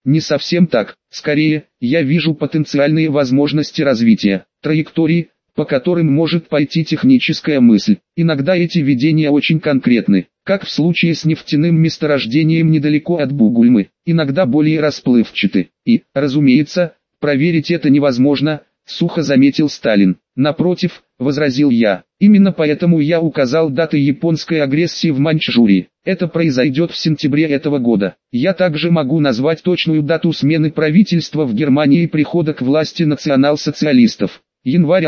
Не совсем так. Скорее, я вижу потенциальные возможности развития, траектории, по которым может пойти техническая мысль. Иногда эти видения очень конкретны, как в случае с нефтяным месторождением недалеко от Бугульмы, иногда более расплывчаты. И, разумеется, проверить это невозможно, сухо заметил Сталин. Напротив, возразил я, именно поэтому я указал даты японской агрессии в Маньчжурии. Это произойдет в сентябре этого года. Я также могу назвать точную дату смены правительства в Германии и прихода к власти национал-социалистов. Январь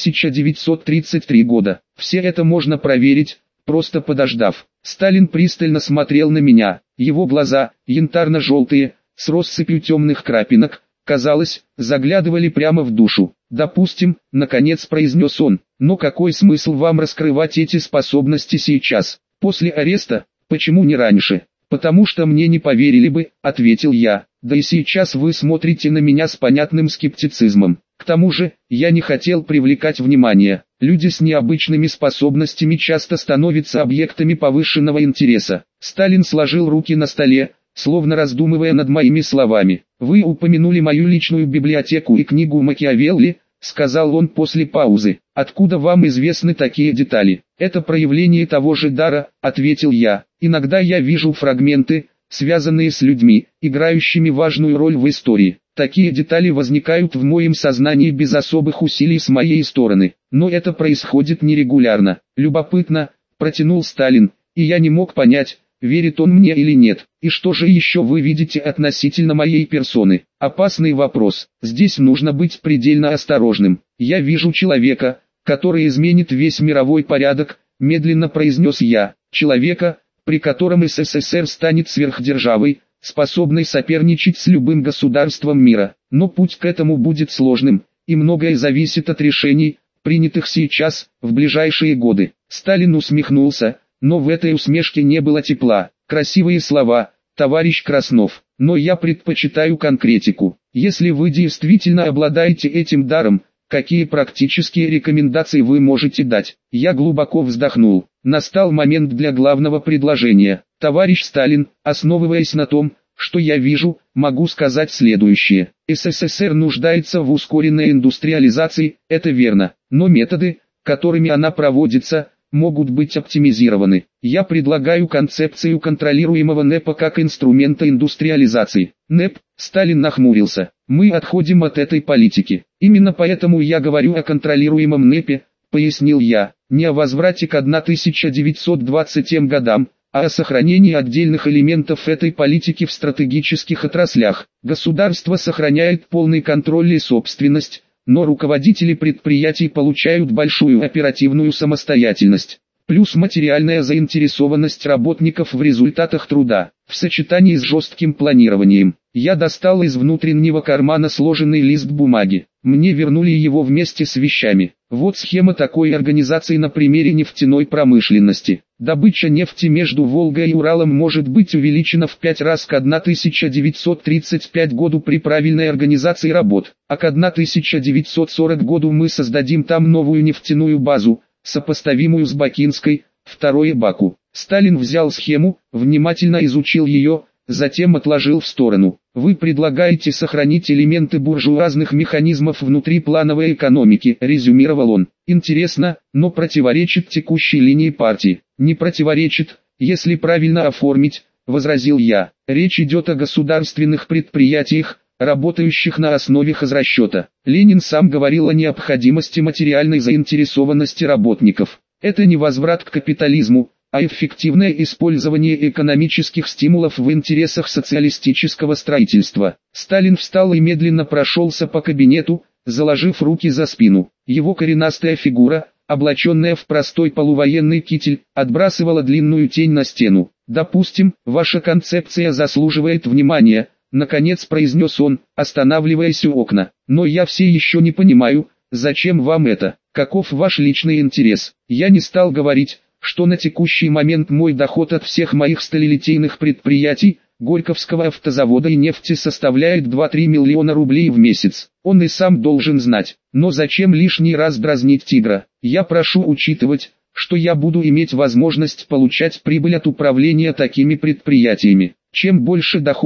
1933 года. Все это можно проверить, просто подождав. Сталин пристально смотрел на меня. Его глаза, янтарно-желтые, с россыпью темных крапинок, казалось, заглядывали прямо в душу. «Допустим», — наконец произнес он, — «но какой смысл вам раскрывать эти способности сейчас, после ареста? Почему не раньше?» «Потому что мне не поверили бы», — ответил я. «Да и сейчас вы смотрите на меня с понятным скептицизмом. К тому же, я не хотел привлекать внимание. Люди с необычными способностями часто становятся объектами повышенного интереса». Сталин сложил руки на столе, словно раздумывая над моими словами. «Вы упомянули мою личную библиотеку и книгу Макиавелли», — сказал он после паузы. «Откуда вам известны такие детали?» «Это проявление того же дара», — ответил я. «Иногда я вижу фрагменты, связанные с людьми, играющими важную роль в истории. Такие детали возникают в моем сознании без особых усилий с моей стороны. Но это происходит нерегулярно». «Любопытно», — протянул Сталин, и я не мог понять, верит он мне или нет. «И что же еще вы видите относительно моей персоны?» «Опасный вопрос. Здесь нужно быть предельно осторожным. Я вижу человека, который изменит весь мировой порядок», — медленно произнес я. «Человека, при котором СССР станет сверхдержавой, способной соперничать с любым государством мира. Но путь к этому будет сложным, и многое зависит от решений, принятых сейчас, в ближайшие годы». Сталин усмехнулся, но в этой усмешке не было тепла. «Красивые слова, товарищ Краснов, но я предпочитаю конкретику. Если вы действительно обладаете этим даром, какие практические рекомендации вы можете дать?» Я глубоко вздохнул. Настал момент для главного предложения. «Товарищ Сталин, основываясь на том, что я вижу, могу сказать следующее. СССР нуждается в ускоренной индустриализации, это верно, но методы, которыми она проводится, могут быть оптимизированы. Я предлагаю концепцию контролируемого НЭПа как инструмента индустриализации». НЭП, Сталин нахмурился. «Мы отходим от этой политики. Именно поэтому я говорю о контролируемом НЭПе», пояснил я, «не о возврате к 1920 годам, а о сохранении отдельных элементов этой политики в стратегических отраслях. Государство сохраняет полный контроль и собственность, но руководители предприятий получают большую оперативную самостоятельность, плюс материальная заинтересованность работников в результатах труда, в сочетании с жестким планированием». Я достал из внутреннего кармана сложенный лист бумаги. Мне вернули его вместе с вещами. Вот схема такой организации на примере нефтяной промышленности. Добыча нефти между Волгой и Уралом может быть увеличена в 5 раз к 1935 году при правильной организации работ, а к 1940 году мы создадим там новую нефтяную базу, сопоставимую с Бакинской, второе Баку. Сталин взял схему, внимательно изучил ее, затем отложил в сторону. «Вы предлагаете сохранить элементы буржуазных механизмов внутри плановой экономики», резюмировал он. «Интересно, но противоречит текущей линии партии». «Не противоречит, если правильно оформить», возразил я. «Речь идет о государственных предприятиях, работающих на основе хозрасчета. Ленин сам говорил о необходимости материальной заинтересованности работников. Это не возврат к капитализму, а эффективное использование экономических стимулов в интересах социалистического строительства». Сталин встал и медленно прошелся по кабинету, заложив руки за спину. Его коренастая фигура, облаченная в простой полувоенный китель, отбрасывала длинную тень на стену. «Допустим, ваша концепция заслуживает внимания», наконец произнес он, останавливаясь у окна. «Но я все еще не понимаю, зачем вам это, каков ваш личный интерес?» Я не стал говорить, что на текущий момент мой доход от всех моих сталелитейных предприятий, Горьковского автозавода и нефти составляет 2-3 миллиона рублей в месяц. Он и сам должен знать. Но зачем лишний раз дразнить тигра? Я прошу учитывать, что я буду иметь возможность получать прибыль от управления такими предприятиями. Чем больше доход,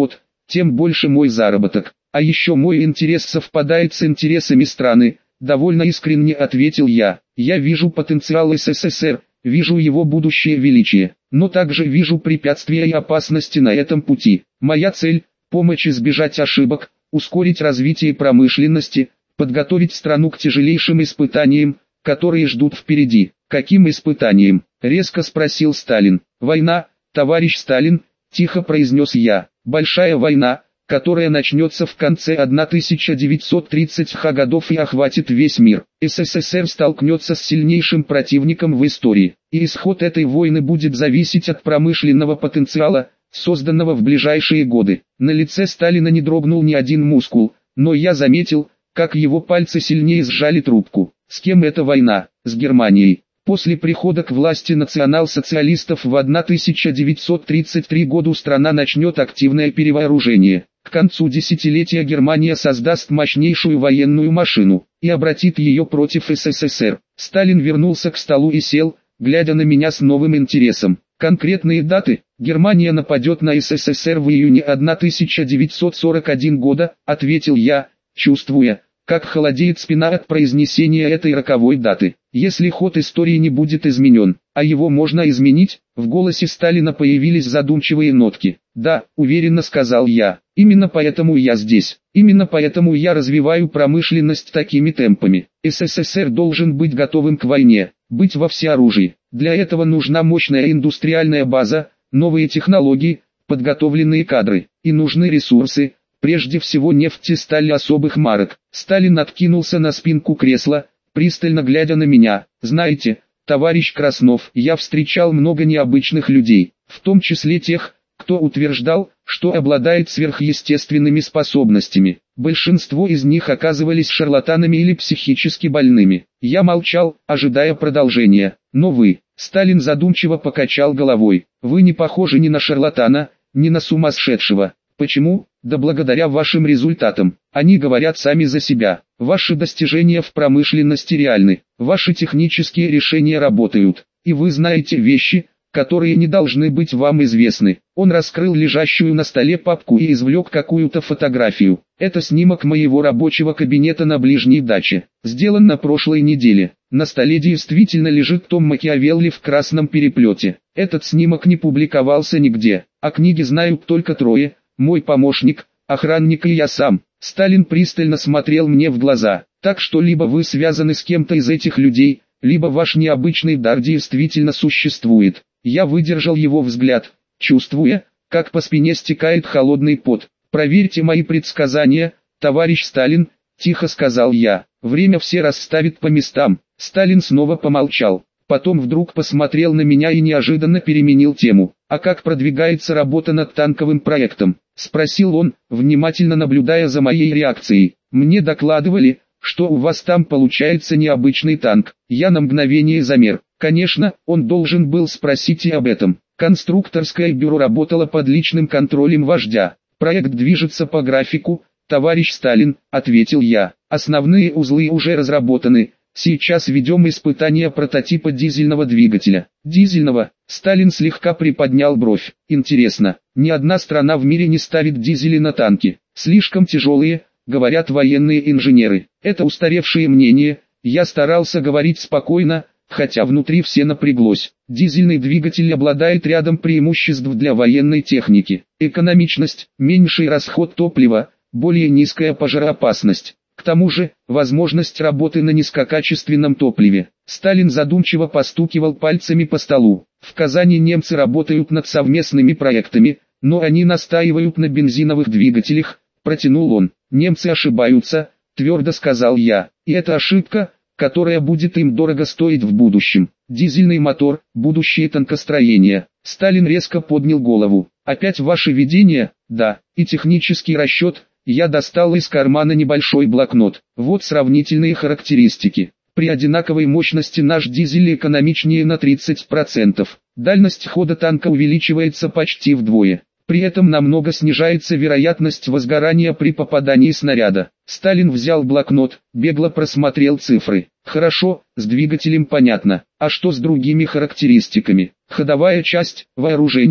тем больше мой заработок. А еще мой интерес совпадает с интересами страны, довольно искренне ответил я. Я вижу потенциал СССР, вижу его будущее величие, но также вижу препятствия и опасности на этом пути. Моя цель – помочь избежать ошибок, ускорить развитие промышленности, подготовить страну к тяжелейшим испытаниям, которые ждут впереди. Каким испытаниям? Резко спросил Сталин. Война, товарищ Сталин, тихо произнес я. Большая война, которая начнется в конце 1930-х годов и охватит весь мир. СССР столкнется с сильнейшим противником в истории, и исход этой войны будет зависеть от промышленного потенциала, созданного в ближайшие годы. На лице Сталина не дрогнул ни один мускул, но я заметил, как его пальцы сильнее сжали трубку. С кем эта война? С Германией. После прихода к власти национал-социалистов в 1933 году страна начнет активное перевооружение. К концу десятилетия Германия создаст мощнейшую военную машину и обратит ее против СССР. Сталин вернулся к столу и сел, глядя на меня с новым интересом. Конкретные даты: Германия нападет на СССР в июне 1941 года, ответил я, чувствуя, как холодеет спина от произнесения этой роковой даты. Если ход истории не будет изменен, а его можно изменить, в голосе Сталина появились задумчивые нотки. Да, уверенно сказал я, именно поэтому я здесь, именно поэтому я развиваю промышленность такими темпами. СССР должен быть готовым к войне, быть во всеоружии. Для этого нужна мощная индустриальная база, новые технологии, подготовленные кадры, и нужны ресурсы, прежде всего нефть и сталь особых марок. Сталин откинулся на спинку кресла, пристально глядя на меня. Знаете, товарищ Краснов, я встречал много необычных людей, в том числе тех, кто утверждал, что обладает сверхъестественными способностями. Большинство из них оказывались шарлатанами или психически больными. Я молчал, ожидая продолжения. Но вы, Сталин задумчиво покачал головой, вы не похожи ни на шарлатана, ни на сумасшедшего. Почему? Да благодаря вашим результатам. Они говорят сами за себя. Ваши достижения в промышленности реальны. Ваши технические решения работают. И вы знаете вещи, которые не должны быть вам известны. Он раскрыл лежащую на столе папку и извлек какую-то фотографию. Это снимок моего рабочего кабинета на ближней даче. Сделан на прошлой неделе. На столе действительно лежит том Макиавелли в красном переплете. Этот снимок не публиковался нигде. О книге знают только трое: мой помощник, охранник и я сам. Сталин пристально смотрел мне в глаза. Так что либо вы связаны с кем-то из этих людей, либо ваш необычный дар действительно существует. Я выдержал его взгляд, чувствуя, как по спине стекает холодный пот. Проверьте мои предсказания, товарищ Сталин, тихо сказал я. Время все расставит по местам. Сталин снова помолчал. Потом вдруг посмотрел на меня и неожиданно переменил тему. «А как продвигается работа над танковым проектом?» – спросил он, внимательно наблюдая за моей реакцией. «Мне докладывали, что у вас там получается необычный танк». Я на мгновение замер. Конечно, он должен был спросить и об этом. Конструкторское бюро работало под личным контролем вождя. «Проект движется по графику, товарищ Сталин», – ответил я. «Основные узлы уже разработаны. Сейчас ведем испытания прототипа дизельного двигателя». «Дизельного?» Сталин слегка приподнял бровь. «Интересно, ни одна страна в мире не ставит дизели на танки. Слишком тяжелые, говорят военные инженеры. Это устаревшее мнение». Я старался говорить спокойно, хотя внутри все напряглось. Дизельный двигатель обладает рядом преимуществ для военной техники. Экономичность, меньший расход топлива, более низкая пожароопасность. К тому же, возможность работы на низкокачественном топливе. Сталин задумчиво постукивал пальцами по столу. В Казани немцы работают над совместными проектами, но они настаивают на бензиновых двигателях, протянул он. Немцы ошибаются, твердо сказал я. И это ошибка, которая будет им дорого стоить в будущем. Дизельный мотор, будущее танкостроения. Сталин резко поднял голову. Опять ваше видение? Да. И технический расчет. Я достал из кармана небольшой блокнот. Вот сравнительные характеристики. При одинаковой мощности наш дизель экономичнее на 30%. Дальность хода танка увеличивается почти вдвое. При этом намного снижается вероятность возгорания при попадании снаряда. Сталин взял блокнот, бегло просмотрел цифры. Хорошо, с двигателем понятно. А что с другими характеристиками? Ходовая часть, вооружение,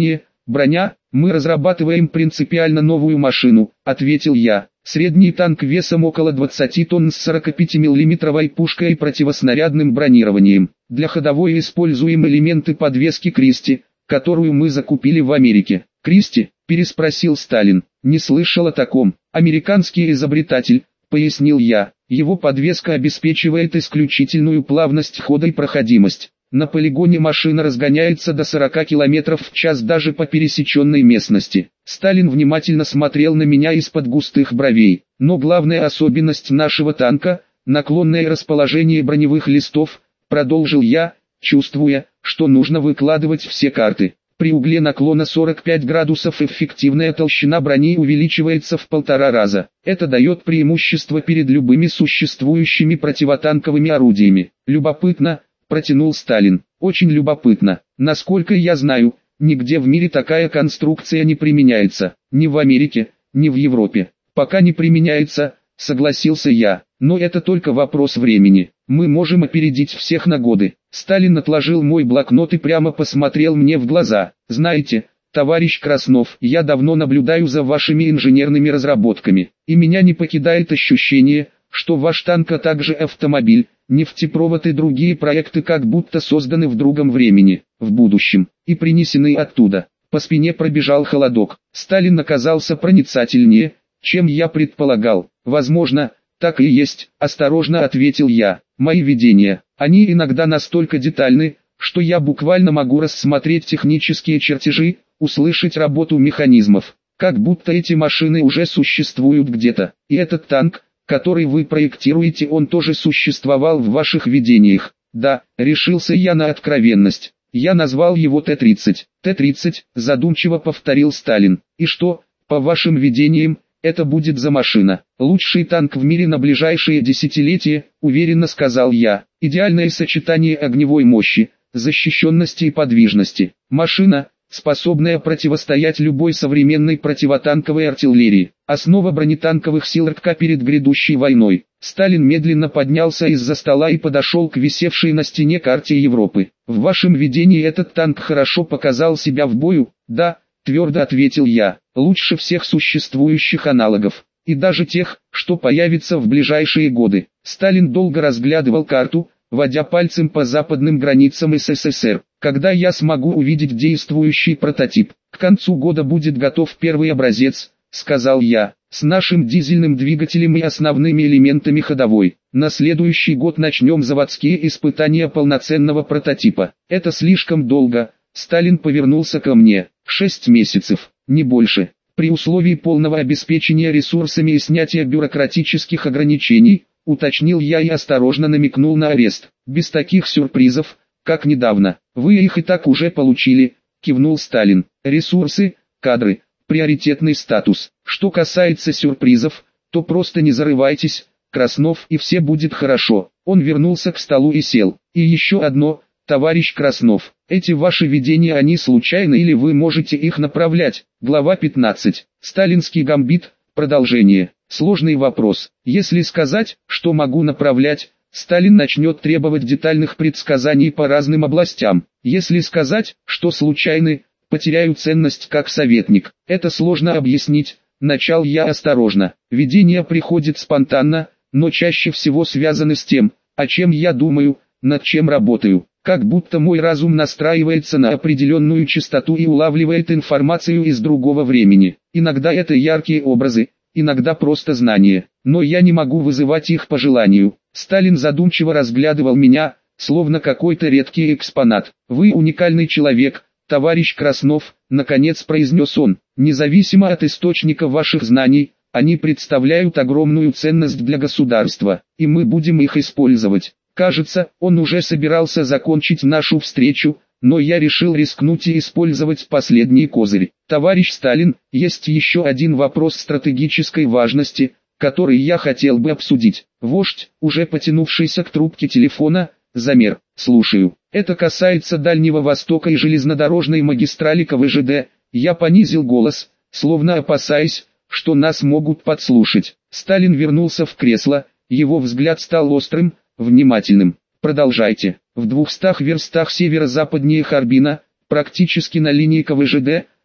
Броня, мы разрабатываем принципиально новую машину, ответил я. Средний танк весом около 20 тонн с 45 миллиметровой пушкой и противоснарядным бронированием. Для ходовой используем элементы подвески Кристи, которую мы закупили в Америке. Кристи? Переспросил Сталин. Не слышал о таком. Американский изобретатель, пояснил я. Его подвеска обеспечивает исключительную плавность хода и проходимость. На полигоне машина разгоняется до 40 км в час даже по пересеченной местности. Сталин внимательно смотрел на меня из-под густых бровей. Но главная особенность нашего танка – наклонное расположение броневых листов, продолжил я, чувствуя, что нужно выкладывать все карты. При угле наклона 45 градусов эффективная толщина брони увеличивается в 1,5 раза. Это дает преимущество перед любыми существующими противотанковыми орудиями. Любопытно, протянул Сталин. Очень любопытно. Насколько я знаю, нигде в мире такая конструкция не применяется. Ни в Америке, ни в Европе. Пока не применяется, согласился я. Но это только вопрос времени. Мы можем опередить всех на годы. Сталин отложил мой блокнот и прямо посмотрел мне в глаза. Знаете, товарищ Краснов, я давно наблюдаю за вашими инженерными разработками. И меня не покидает ощущение, что ваш танк, а также автомобиль, нефтепровод и другие проекты как будто созданы в другом времени, в будущем, и принесены оттуда. По спине пробежал холодок. Сталин оказался проницательнее, чем я предполагал. Возможно, так и есть, осторожно ответил я. Мои видения, они иногда настолько детальны, что я буквально могу рассмотреть технические чертежи, услышать работу механизмов. Как будто эти машины уже существуют где-то. И этот танк, который вы проектируете, он тоже существовал в ваших видениях. Да, решился я на откровенность. Я назвал его Т-30. Т-30, задумчиво повторил Сталин. И что, по вашим видениям, это будет за машина? Лучший танк в мире на ближайшие десятилетия, уверенно сказал я. Идеальное сочетание огневой мощи, защищенности и подвижности. Машина, способная противостоять любой современной противотанковой артиллерии. Основа бронетанковых сил РККА перед грядущей войной. Сталин медленно поднялся из-за стола и подошел к висевшей на стене карте Европы. В вашем видении этот танк хорошо показал себя в бою? Да, твердо ответил я. Лучше всех существующих аналогов. И даже тех, что появятся в ближайшие годы. Сталин долго разглядывал карту, водя пальцем по западным границам СССР. Когда я смогу увидеть действующий прототип? К концу года будет готов первый образец, сказал я, с нашим дизельным двигателем и основными элементами ходовой. На следующий год начнем заводские испытания полноценного прототипа. Это слишком долго. Сталин повернулся ко мне. 6 месяцев, не больше. При условии полного обеспечения ресурсами и снятия бюрократических ограничений, уточнил я и осторожно намекнул на арест. Без таких сюрпризов, как недавно. Вы их и так уже получили, кивнул Сталин. Ресурсы, кадры, приоритетный статус. Что касается сюрпризов, то просто не зарывайтесь, Краснов, и все будет хорошо. Он вернулся к столу и сел. И еще одно, товарищ Краснов. Эти ваши видения, они случайны или вы можете их направлять? Глава 15. Сталинский гамбит. Продолжение. Сложный вопрос. Если сказать, что могу направлять, Сталин начнет требовать детальных предсказаний по разным областям. Если сказать, что случайны, потеряю ценность как советник. Это сложно объяснить. Начал я осторожно. Видения приходят спонтанно, но чаще всего связаны с тем, о чем я думаю, над чем работаю. Как будто мой разум настраивается на определенную частоту и улавливает информацию из другого времени. Иногда это яркие образы, иногда просто знания, но я не могу вызывать их по желанию. Сталин задумчиво разглядывал меня, словно какой-то редкий экспонат. Вы уникальный человек, товарищ Краснов, наконец произнес он. Независимо от источника ваших знаний, они представляют огромную ценность для государства, и мы будем их использовать. Кажется, он уже собирался закончить нашу встречу, но я решил рискнуть и использовать последний козырь. Товарищ Сталин, есть еще один вопрос стратегической важности, который я хотел бы обсудить. Вождь, уже потянувшийся к трубке телефона, замер. Слушаю. Это касается Дальнего Востока и железнодорожной магистрали КВЖД. Я понизил голос, словно опасаясь, что нас могут подслушать. Сталин вернулся в кресло, его взгляд стал острым, внимательным. Продолжайте. В 200 верстах северо-западнее Харбина, практически на линии КВЖД,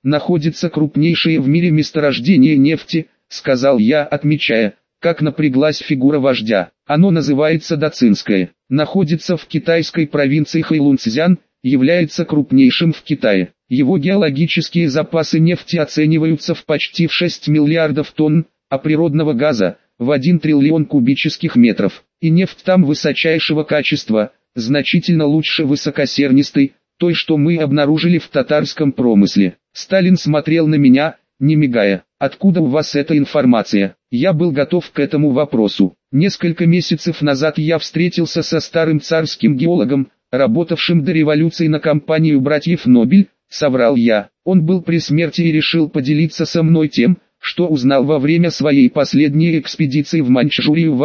находится крупнейшее в мире месторождение нефти, сказал я, отмечая, как напряглась фигура вождя. Оно называется Дацинское, находится в китайской провинции Хэйлунцзян, является крупнейшим в Китае. Его геологические запасы нефти оцениваются в почти 6 миллиардов тонн, а природного газа – в 1 триллион кубических метров. И нефть там высочайшего качества, значительно лучше высокосернистой, той, что мы обнаружили в татарском промысле. Сталин смотрел на меня, не мигая. «Откуда у вас эта информация?» Я был готов к этому вопросу. Несколько месяцев назад я встретился со старым царским геологом, работавшим до революции на компанию братьев Нобель, соврал я. Он был при смерти и решил поделиться со мной тем, что узнал во время своей последней экспедиции в Маньчжурию в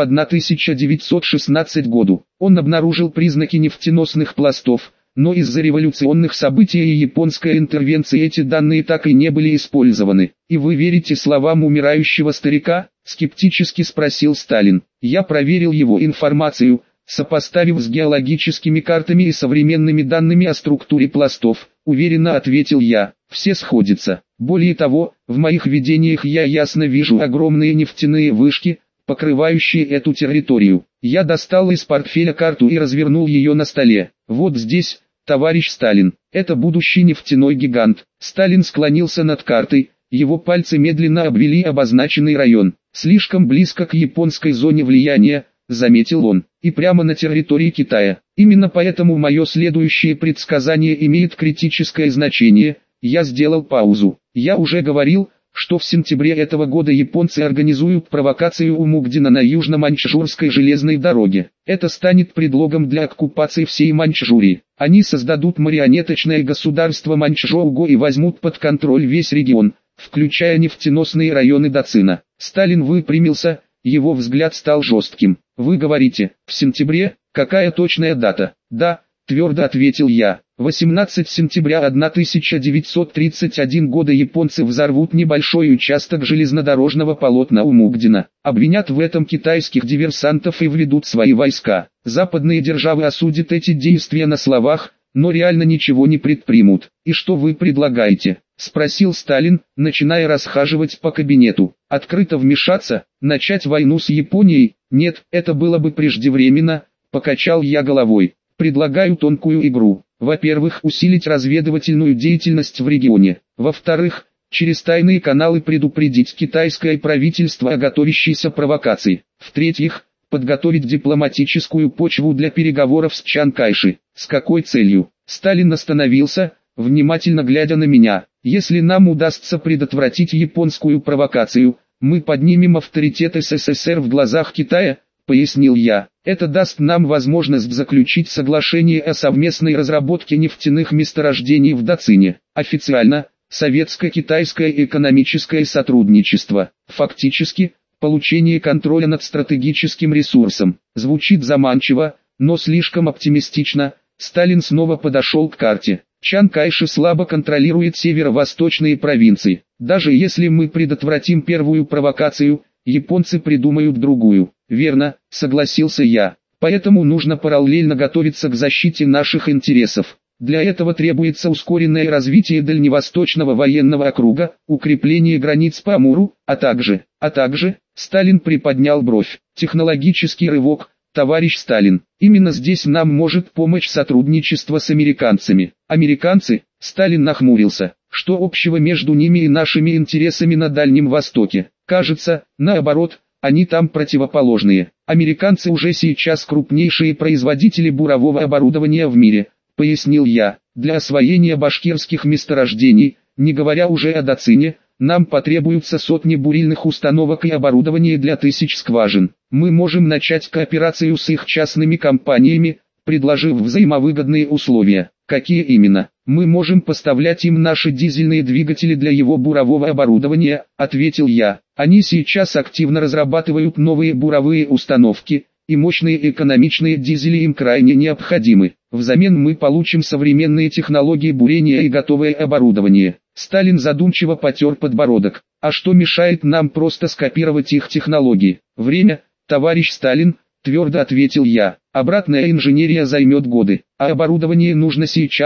1916 году. Он обнаружил признаки нефтеносных пластов, но из-за революционных событий и японской интервенции эти данные так и не были использованы. «И вы верите словам умирающего старика?» – скептически спросил Сталин. Я проверил его информацию, сопоставив с геологическими картами и современными данными о структуре пластов, уверенно ответил я. Все сходятся. Более того, в моих видениях я ясно вижу огромные нефтяные вышки, покрывающие эту территорию. Я достал из портфеля карту и развернул ее на столе. Вот здесь, товарищ Сталин, это будущий нефтяной гигант. Сталин склонился над картой, его пальцы медленно обвели обозначенный район. Слишком близко к японской зоне влияния, заметил он, и прямо на территории Китая. Именно поэтому мое следующее предсказание имеет критическое значение. Я сделал паузу. Я уже говорил, что в сентябре этого года японцы организуют провокацию у Мугдина на Южно-Маньчжурской железной дороге. Это станет предлогом для оккупации всей Маньчжурии. Они создадут марионеточное государство Маньчжоу-го и возьмут под контроль весь регион, включая нефтеносные районы Дацина. Сталин выпрямился, его взгляд стал жестким. «Вы говорите, в сентябре? Какая точная дата?» «Да», твердо ответил я. 18 сентября 1931 года японцы взорвут небольшой участок железнодорожного полотна у Мугдина, обвинят в этом китайских диверсантов и введут свои войска. Западные державы осудят эти действия на словах, но реально ничего не предпримут. «И что вы предлагаете?» – спросил Сталин, начиная расхаживать по кабинету. «Открыто вмешаться? Начать войну с Японией? Нет, это было бы преждевременно», – покачал я головой. «Предлагаю тонкую игру. Во-первых, усилить разведывательную деятельность в регионе. Во-вторых, через тайные каналы предупредить китайское правительство о готовящейся провокации. В-третьих, подготовить дипломатическую почву для переговоров с Чан Кайши. С какой целью?» Сталин остановился, внимательно глядя на меня. «Если нам удастся предотвратить японскую провокацию, мы поднимем авторитет СССР в глазах Китая», пояснил я. «Это даст нам возможность заключить соглашение о совместной разработке нефтяных месторождений в Дацине. Официально, советско-китайское экономическое сотрудничество. Фактически, получение контроля над стратегическим ресурсом». Звучит заманчиво, но слишком оптимистично. Сталин снова подошел к карте. Чан Кайши слабо контролирует северо-восточные провинции. Даже если мы предотвратим первую провокацию, японцы придумают другую. «Верно», — согласился я. «Поэтому нужно параллельно готовиться к защите наших интересов. Для этого требуется ускоренное развитие Дальневосточного военного округа, укрепление границ по Амуру, а также, Сталин приподнял бровь. «Технологический рывок, товарищ Сталин. Именно здесь нам может помочь сотрудничество с американцами». «Американцы?» — Сталин нахмурился. «Что общего между ними и нашими интересами на Дальнем Востоке? Кажется, наоборот, они там противоположные. Американцы уже сейчас крупнейшие производители бурового оборудования в мире», пояснил я. «Для освоения башкирских месторождений, не говоря уже о Дацине, нам потребуются сотни бурильных установок и оборудование для тысяч скважин. Мы можем начать кооперацию с их частными компаниями, предложив взаимовыгодные условия». «Какие именно?» «Мы можем поставлять им наши дизельные двигатели для его бурового оборудования», ответил я. «Они сейчас активно разрабатывают новые буровые установки, и мощные экономичные дизели им крайне необходимы. Взамен мы получим современные технологии бурения и готовое оборудование». Сталин задумчиво потер подбородок. «А что мешает нам просто скопировать их технологии?» «Время, товарищ Сталин», твердо ответил я. «Обратная инженерия займет годы, а оборудование нужно сейчас,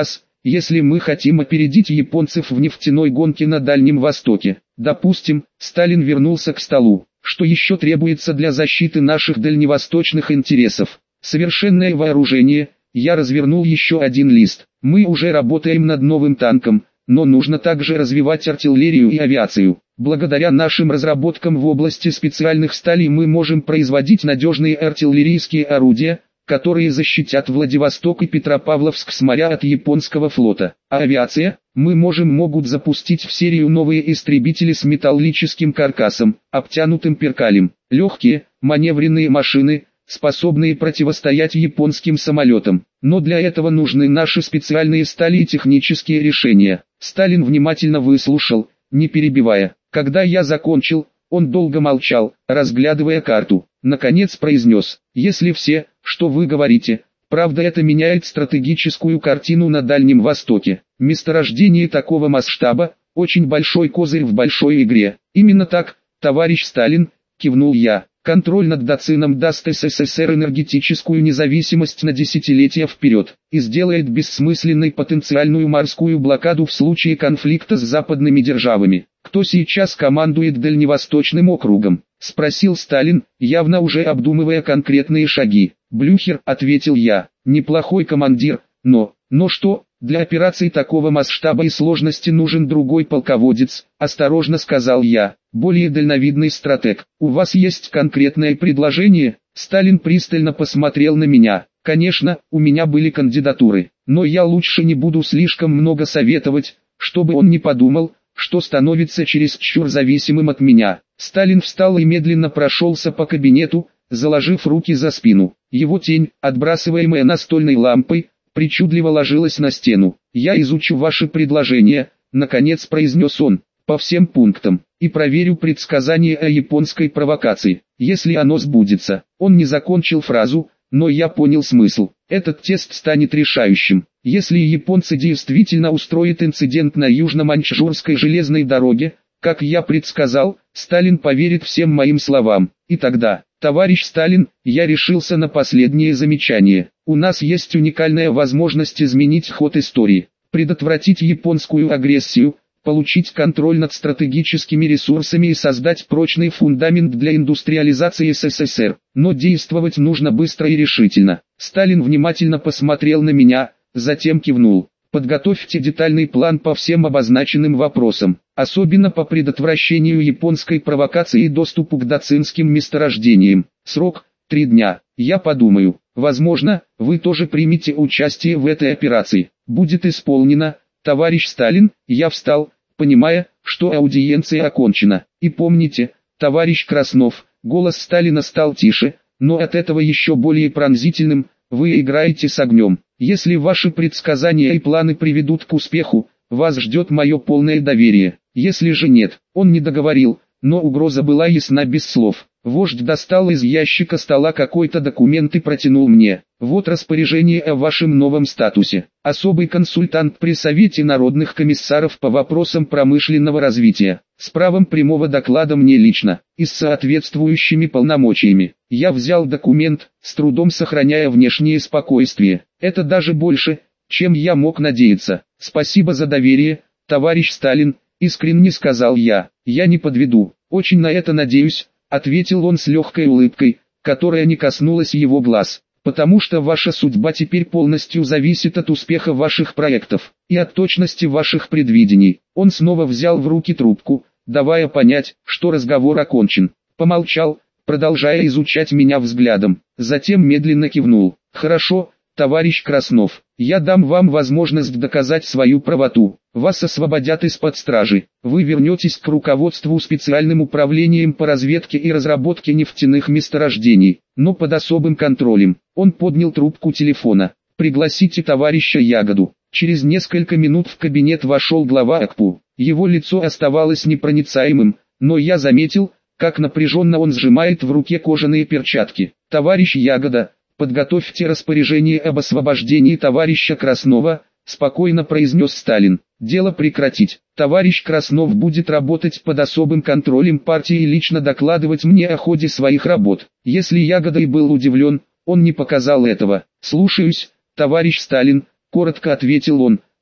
если мы хотим опередить японцев в нефтяной гонке на Дальнем Востоке. Допустим, Сталин вернулся к столу. Что еще требуется для защиты наших дальневосточных интересов? Совершенное вооружение. Я развернул еще один лист. Мы уже работаем над новым танком, но нужно также развивать артиллерию и авиацию. Благодаря нашим разработкам в области специальных сталей мы можем производить надежные артиллерийские орудия, которые защитят Владивосток и Петропавловск с моря от японского флота. А авиация? Могут запустить в серию новые истребители с металлическим каркасом, обтянутым перкалем. Легкие, маневренные машины, способные противостоять японским самолетам. Но для этого нужны наши специальные стали и технические решения. Сталин внимательно выслушал, не перебивая. Когда я закончил, он долго молчал, разглядывая карту. Наконец произнес: «Если все, что вы говорите, правда, это меняет стратегическую картину на Дальнем Востоке. Месторождение такого масштаба – очень большой козырь в большой игре». «Именно так, товарищ Сталин», – кивнул я. «Контроль над Дацином даст СССР энергетическую независимость на десятилетия вперед и сделает бессмысленной потенциальную морскую блокаду в случае конфликта с западными державами». «Кто сейчас командует Дальневосточным округом?» – спросил Сталин, явно уже обдумывая конкретные шаги. «Блюхер», – ответил я. «Неплохой командир, но что, для операций такого масштаба и сложности нужен другой полководец», – осторожно сказал я. «Более дальновидный стратег. У вас есть конкретное предложение?» Сталин пристально посмотрел на меня. «Конечно, у меня были кандидатуры, но я лучше не буду слишком много советовать, чтобы он не подумал, что становится чересчур зависимым от меня». Сталин встал и медленно прошелся по кабинету, заложив руки за спину. Его тень, отбрасываемая настольной лампой, причудливо ложилась на стену. «Я изучу ваши предложения», — наконец произнес он, — «по всем пунктам, и проверю предсказание о японской провокации, если оно сбудется». Он не закончил фразу, но я понял смысл. Этот тест станет решающим. Если японцы действительно устроят инцидент на Южно-Маньчжурской железной дороге, как я предсказал, Сталин поверит всем моим словам. И тогда, товарищ Сталин, я решился на последнее замечание. У нас есть уникальная возможность изменить ход истории, предотвратить японскую агрессию, получить контроль над стратегическими ресурсами и создать прочный фундамент для индустриализации СССР. Но действовать нужно быстро и решительно. Сталин внимательно посмотрел на меня, затем кивнул. «Подготовьте детальный план по всем обозначенным вопросам, особенно по предотвращению японской провокации и доступу к дацинским месторождениям. Срок – 3 дня. Я подумаю. Возможно, вы тоже примете участие в этой операции. Будет исполнено, товарищ Сталин». Я встал, понимая, что аудиенция окончена. «И помните, товарищ Краснов», голос Сталина стал тише, но от этого еще более пронзительным, «вы играете с огнем. Если ваши предсказания и планы приведут к успеху, вас ждет мое полное доверие. Если же нет». Он не договорил, но угроза была ясна без слов. Вождь достал из ящика стола какой-то документ и протянул мне. «Вот распоряжение о вашем новом статусе. Особый консультант при Совете народных комиссаров по вопросам промышленного развития. С правом прямого доклада мне лично, и с соответствующими полномочиями». Я взял документ, с трудом сохраняя внешнее спокойствие. «Это даже больше, чем я мог надеяться. Спасибо за доверие, товарищ Сталин», искренне сказал я. «Я не подведу. Очень на это надеюсь», ответил он с легкой улыбкой, которая не коснулась его глаз. «Потому что ваша судьба теперь полностью зависит от успеха ваших проектов и от точности ваших предвидений». Он снова взял в руки трубку, давая понять, что разговор окончен. Помолчал, продолжая изучать меня взглядом, затем медленно кивнул. «Хорошо, товарищ Краснов, я дам вам возможность доказать свою правоту. Вас освободят из-под стражи. Вы вернетесь к руководству специальным управлением по разведке и разработке нефтяных месторождений, но под особым контролем». Он поднял трубку телефона. «Пригласите товарища Ягоду». Через несколько минут в кабинет вошел глава АКПУ. Его лицо оставалось непроницаемым, но я заметил, как напряженно он сжимает в руке кожаные перчатки. «Товарищ Ягода, подготовьте распоряжение об освобождении товарища Краснова», спокойно произнес Сталин. «Дело прекратить. Товарищ Краснов будет работать под особым контролем партии и лично докладывать мне о ходе своих работ». Если Ягода и был удивлен, он не показал этого. «Слушаюсь, товарищ Сталин», коротко ответил он,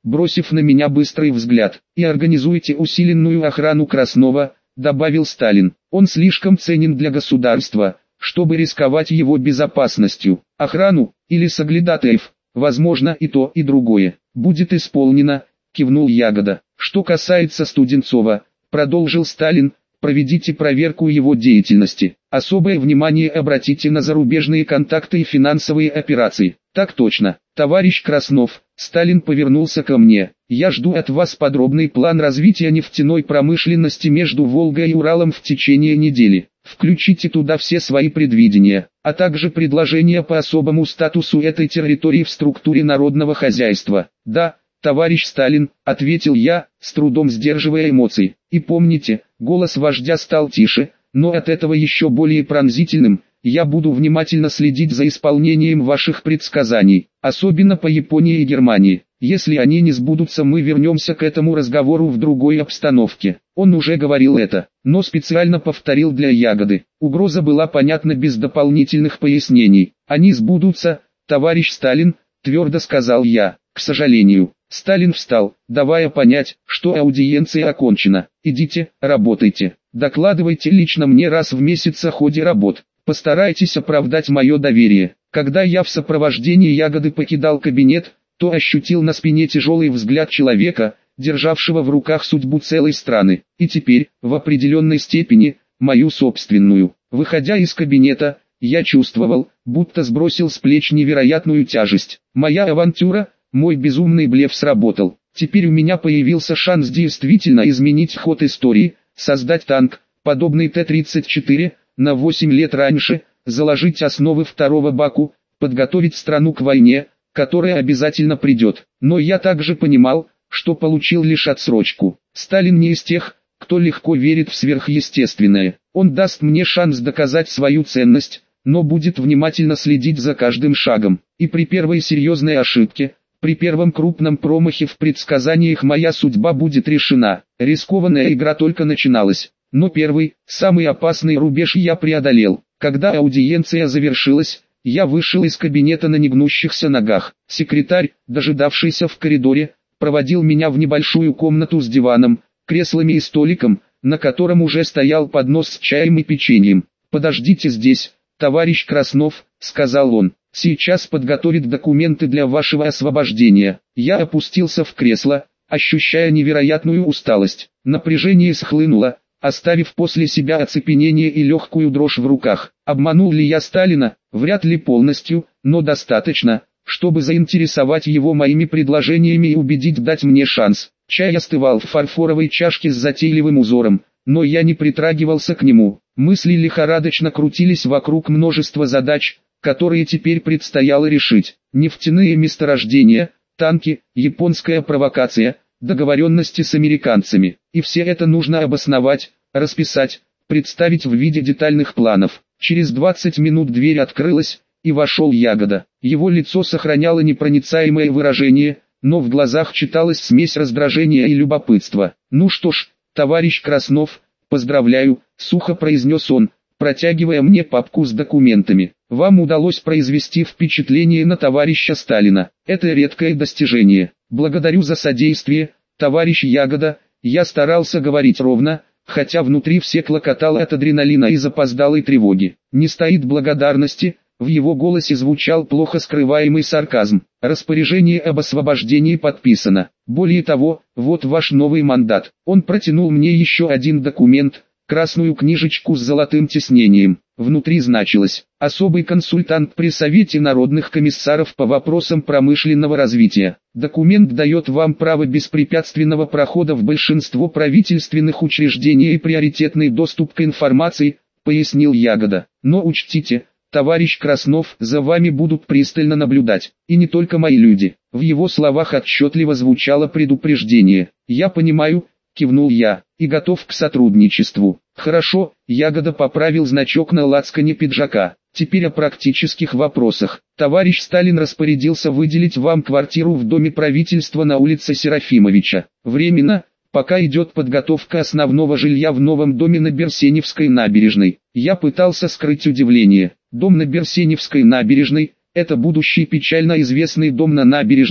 бросив на меня быстрый взгляд. «И организуйте усиленную охрану Краснова», — добавил Сталин. «Он слишком ценен для государства, чтобы рисковать его безопасностью. Охрану, или соглядатаев, возможно и то, и другое. Будет исполнено», — кивнул Ягода. «Что касается Студенцова», — продолжил Сталин, — «проведите проверку его деятельности. Особое внимание обратите на зарубежные контакты и финансовые операции». «Так точно, товарищ Краснов», — Сталин повернулся ко мне. «Я жду от вас подробный план развития нефтяной промышленности между Волгой и Уралом в течение недели. Включите туда все свои предвидения, а также предложения по особому статусу этой территории в структуре народного хозяйства». «Да, товарищ Сталин», — ответил я, с трудом сдерживая эмоции. «И помните», — голос вождя стал тише, но от этого еще более пронзительным, «я буду внимательно следить за исполнением ваших предсказаний, особенно по Японии и Германии. Если они не сбудутся, мы вернемся к этому разговору в другой обстановке». Он уже говорил это, но специально повторил для Ягоды. Угроза была понятна без дополнительных пояснений. «Они сбудутся, товарищ Сталин», — твердо сказал я. «К сожалению». Сталин встал, давая понять, что аудиенция окончена. «Идите, работайте. Докладывайте лично мне раз в месяц о ходе работ. Постарайтесь оправдать мое доверие». Когда я в сопровождении Ягоды покидал кабинет, то ощутил на спине тяжелый взгляд человека, державшего в руках судьбу целой страны, и теперь, в определенной степени, мою собственную. Выходя из кабинета, я чувствовал, будто сбросил с плеч невероятную тяжесть. Моя авантюра, мой безумный блеф сработал. Теперь у меня появился шанс действительно изменить ход истории, создать танк, подобный Т-34, на 8 лет раньше, заложить основы второго Баку, подготовить страну к войне, которая обязательно придет. Но я также понимал, что получил лишь отсрочку. Сталин не из тех, кто легко верит в сверхъестественное. Он даст мне шанс доказать свою ценность, но будет внимательно следить за каждым шагом. И при первой серьезной ошибке, при первом крупном промахе в предсказаниях моя судьба будет решена. Рискованная игра только начиналась. Но первый, самый опасный рубеж я преодолел. Когда аудиенция завершилась, я вышел из кабинета на негнущихся ногах. Секретарь, дожидавшийся в коридоре, проводил меня в небольшую комнату с диваном, креслами и столиком, на котором уже стоял поднос с чаем и печеньем. «Подождите здесь, товарищ Краснов», — сказал он. «Сейчас подготовит документы для вашего освобождения». Я опустился в кресло, ощущая невероятную усталость. Напряжение схлынуло, оставив после себя оцепенение и легкую дрожь в руках. Обманул ли я Сталина? Вряд ли полностью, но достаточно, чтобы заинтересовать его моими предложениями и убедить дать мне шанс. Чай остывал в фарфоровой чашке с затейливым узором, но я не притрагивался к нему. Мысли лихорадочно крутились вокруг множества задач, которые теперь предстояло решить. Нефтяные месторождения, танки, японская провокация, договоренности с американцами. И все это нужно обосновать, расписать, представить в виде детальных планов. Через 20 минут дверь открылась, и вошел Ягода. Его лицо сохраняло непроницаемое выражение, но в глазах читалась смесь раздражения и любопытства. «Ну что ж, товарищ Краснов, поздравляю», — сухо произнес он, протягивая мне папку с документами. «Вам удалось произвести впечатление на товарища Сталина. Это редкое достижение. Благодарю за содействие, товарищ Ягода». Я старался говорить ровно, хотя внутри все клокотало от адреналина и запоздалой тревоги. «Не стоит благодарности», — в его голосе звучал плохо скрываемый сарказм. «Распоряжение об освобождении подписано. Более того, вот ваш новый мандат». Он протянул мне еще один документ, красную книжечку с золотым тиснением. Внутри значилось: «Особый консультант при Совете народных комиссаров по вопросам промышленного развития». Документ дает вам право беспрепятственного прохода в большинство правительственных учреждений и приоритетный доступ к информации, пояснил Ягода. «Но учтите, товарищ Краснов, за вами будут пристально наблюдать, и не только мои люди». В его словах отчетливо звучало предупреждение. «Я понимаю», — кивнул я, — «и готов к сотрудничеству». «Хорошо», — Ягода поправил значок на лацкане пиджака. «Теперь о практических вопросах. Товарищ Сталин распорядился выделить вам квартиру в доме правительства на улице Серафимовича. Временно, пока идет подготовка основного жилья в новом доме на Берсеневской набережной». Я пытался скрыть удивление. Дом на Берсеневской набережной — это будущий печально известный дом на набережной,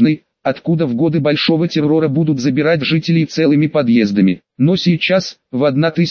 откуда в годы Большого террора будут забирать жителей целыми подъездами. Но сейчас, в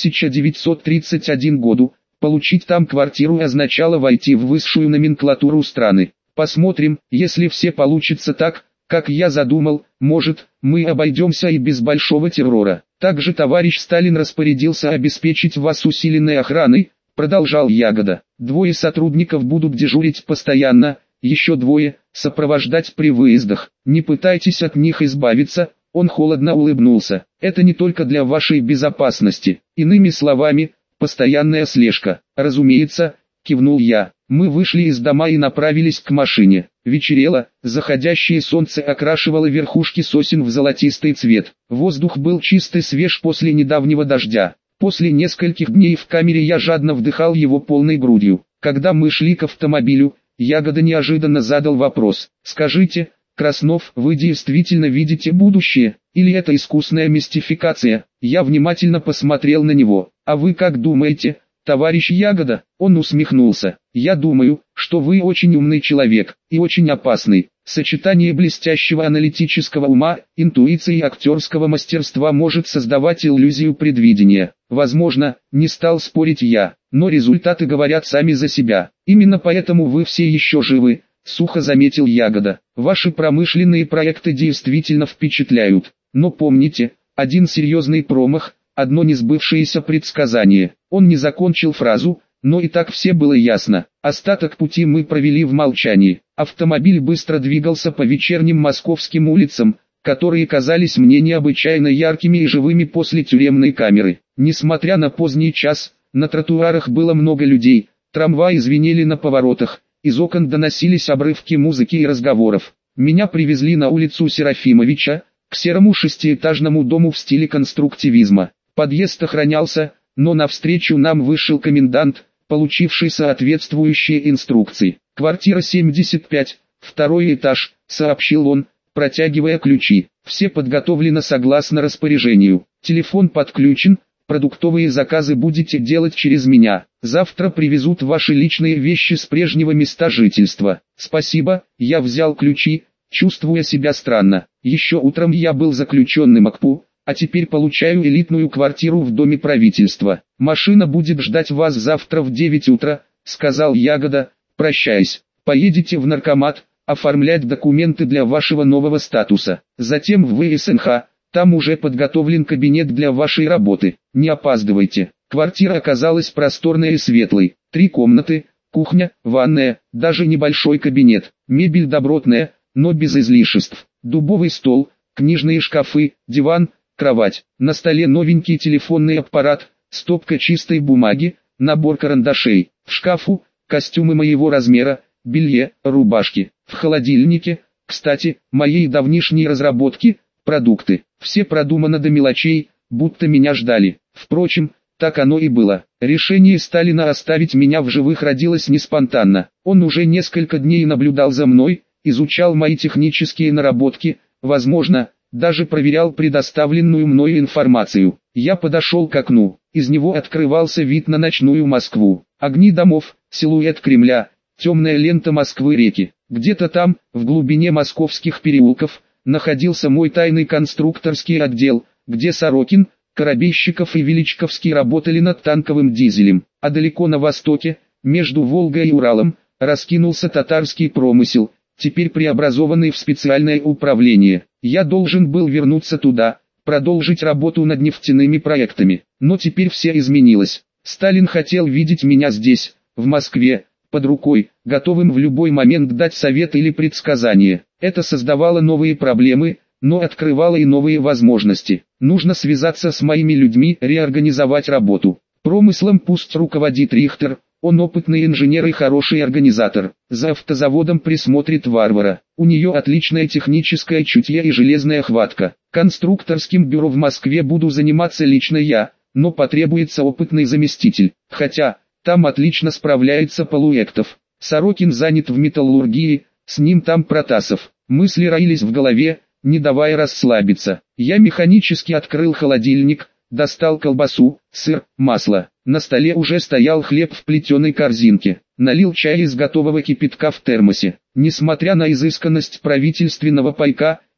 1931 году, получить там квартиру означало войти в высшую номенклатуру страны. Посмотрим, если все получится так, как я задумал, может, мы обойдемся и без Большого террора. Также товарищ Сталин распорядился обеспечить вас усиленной охраной, продолжал Ягода. 2 сотрудников будут дежурить постоянно, еще 2 сопровождать при выездах. Не пытайтесь от них избавиться. Он холодно улыбнулся. Это не только для вашей безопасности. Иными словами, постоянная слежка. Разумеется, кивнул я. Мы вышли из дома и направились к машине. Вечерело, заходящее солнце окрашивало верхушки сосен в золотистый цвет. Воздух был чист и свеж после недавнего дождя. После нескольких дней в камере я жадно вдыхал его полной грудью. Когда мы шли к автомобилю, Ягода неожиданно задал вопрос. «Скажите, Краснов, вы действительно видите будущее, или это искусная мистификация?» Я внимательно посмотрел на него. «А вы как думаете, товарищ Ягода?» Он усмехнулся. «Я думаю, что вы очень умный человек, и очень опасный. Сочетание блестящего аналитического ума, интуиции и актерского мастерства может создавать иллюзию предвидения. Возможно, не стал спорить я, но результаты говорят сами за себя. Именно поэтому вы все еще живы», — сухо заметил Ягода. «Ваши промышленные проекты действительно впечатляют. Но помните, один серьезный промах, одно несбывшееся предсказание». Он не закончил фразу, но и так все было ясно. Остаток пути мы провели в молчании. Автомобиль быстро двигался по вечерним московским улицам, которые казались мне необычайно яркими и живыми после тюремной камеры. Несмотря на поздний час, на тротуарах было много людей, трамваи звенели на поворотах, из окон доносились обрывки музыки и разговоров. Меня привезли на улицу Серафимовича, к серому шестиэтажному дому в стиле конструктивизма. Подъезд охранялся, но навстречу нам вышел комендант, получивший соответствующие инструкции. «Квартира 75, 2 этаж», — сообщил он, протягивая ключи. «Все подготовлено согласно распоряжению. Телефон подключен, продуктовые заказы будете делать через меня. Завтра привезут ваши личные вещи с прежнего места жительства». «Спасибо», — я взял ключи, чувствуя себя странно. Еще утром я был заключенным АКПУ, а теперь получаю элитную квартиру в доме правительства. «Машина будет ждать вас завтра в 9 утра», — сказал Ягода, прощаясь. «Поедете в наркомат, оформлять документы для вашего нового статуса. Затем в ВСНХ, там уже подготовлен кабинет для вашей работы. Не опаздывайте». Квартира оказалась просторной и светлой. 3 комнаты, кухня, ванная, даже небольшой кабинет. Мебель добротная, но без излишеств. Дубовый стол, книжные шкафы, диван, кровать. На столе новенький телефонный аппарат, стопка чистой бумаги, набор карандашей. В шкафу костюмы моего размера, белье, рубашки. В холодильнике, кстати, моей давнишней разработки, продукты. Все продумано до мелочей, будто меня ждали. Впрочем, так оно и было. Решение Сталина оставить меня в живых родилось не спонтанно. Он уже несколько дней наблюдал за мной, изучал мои технические наработки, возможно, даже проверял предоставленную мною информацию. Я подошел к окну. Из него открывался вид на ночную Москву. Огни домов, силуэт Кремля, темная лента Москвы-реки. Где-то там, в глубине московских переулков, находился мой тайный конструкторский отдел, где Сорокин, Коробейщиков и Величковский работали над танковым дизелем. А далеко на востоке, между Волгой и Уралом, раскинулся татарский промысел, теперь преобразованный в специальное управление. Я должен был вернуться туда, продолжить работу над нефтяными проектами. Но теперь все изменилось. Сталин хотел видеть меня здесь, в Москве, под рукой, готовым в любой момент дать совет или предсказание. Это создавало новые проблемы, но открывало и новые возможности. Нужно связаться с моими людьми, реорганизовать работу. Промыслом пусть руководит Рихтер, он опытный инженер и хороший организатор. За автозаводом присмотрит Варвара. У нее отличное техническое чутье и железная хватка. Конструкторским бюро в Москве буду заниматься лично я, но потребуется опытный заместитель. Хотя, там отлично справляется Полуэктов. Сорокин занят в металлургии, с ним там Протасов. Мысли роились в голове, не давая расслабиться. Я механически открыл холодильник, достал колбасу, сыр, масло. На столе уже стоял хлеб в плетеной корзинке. Налил чай из готового кипятка в термосе. Несмотря на изысканность правительственного пайка,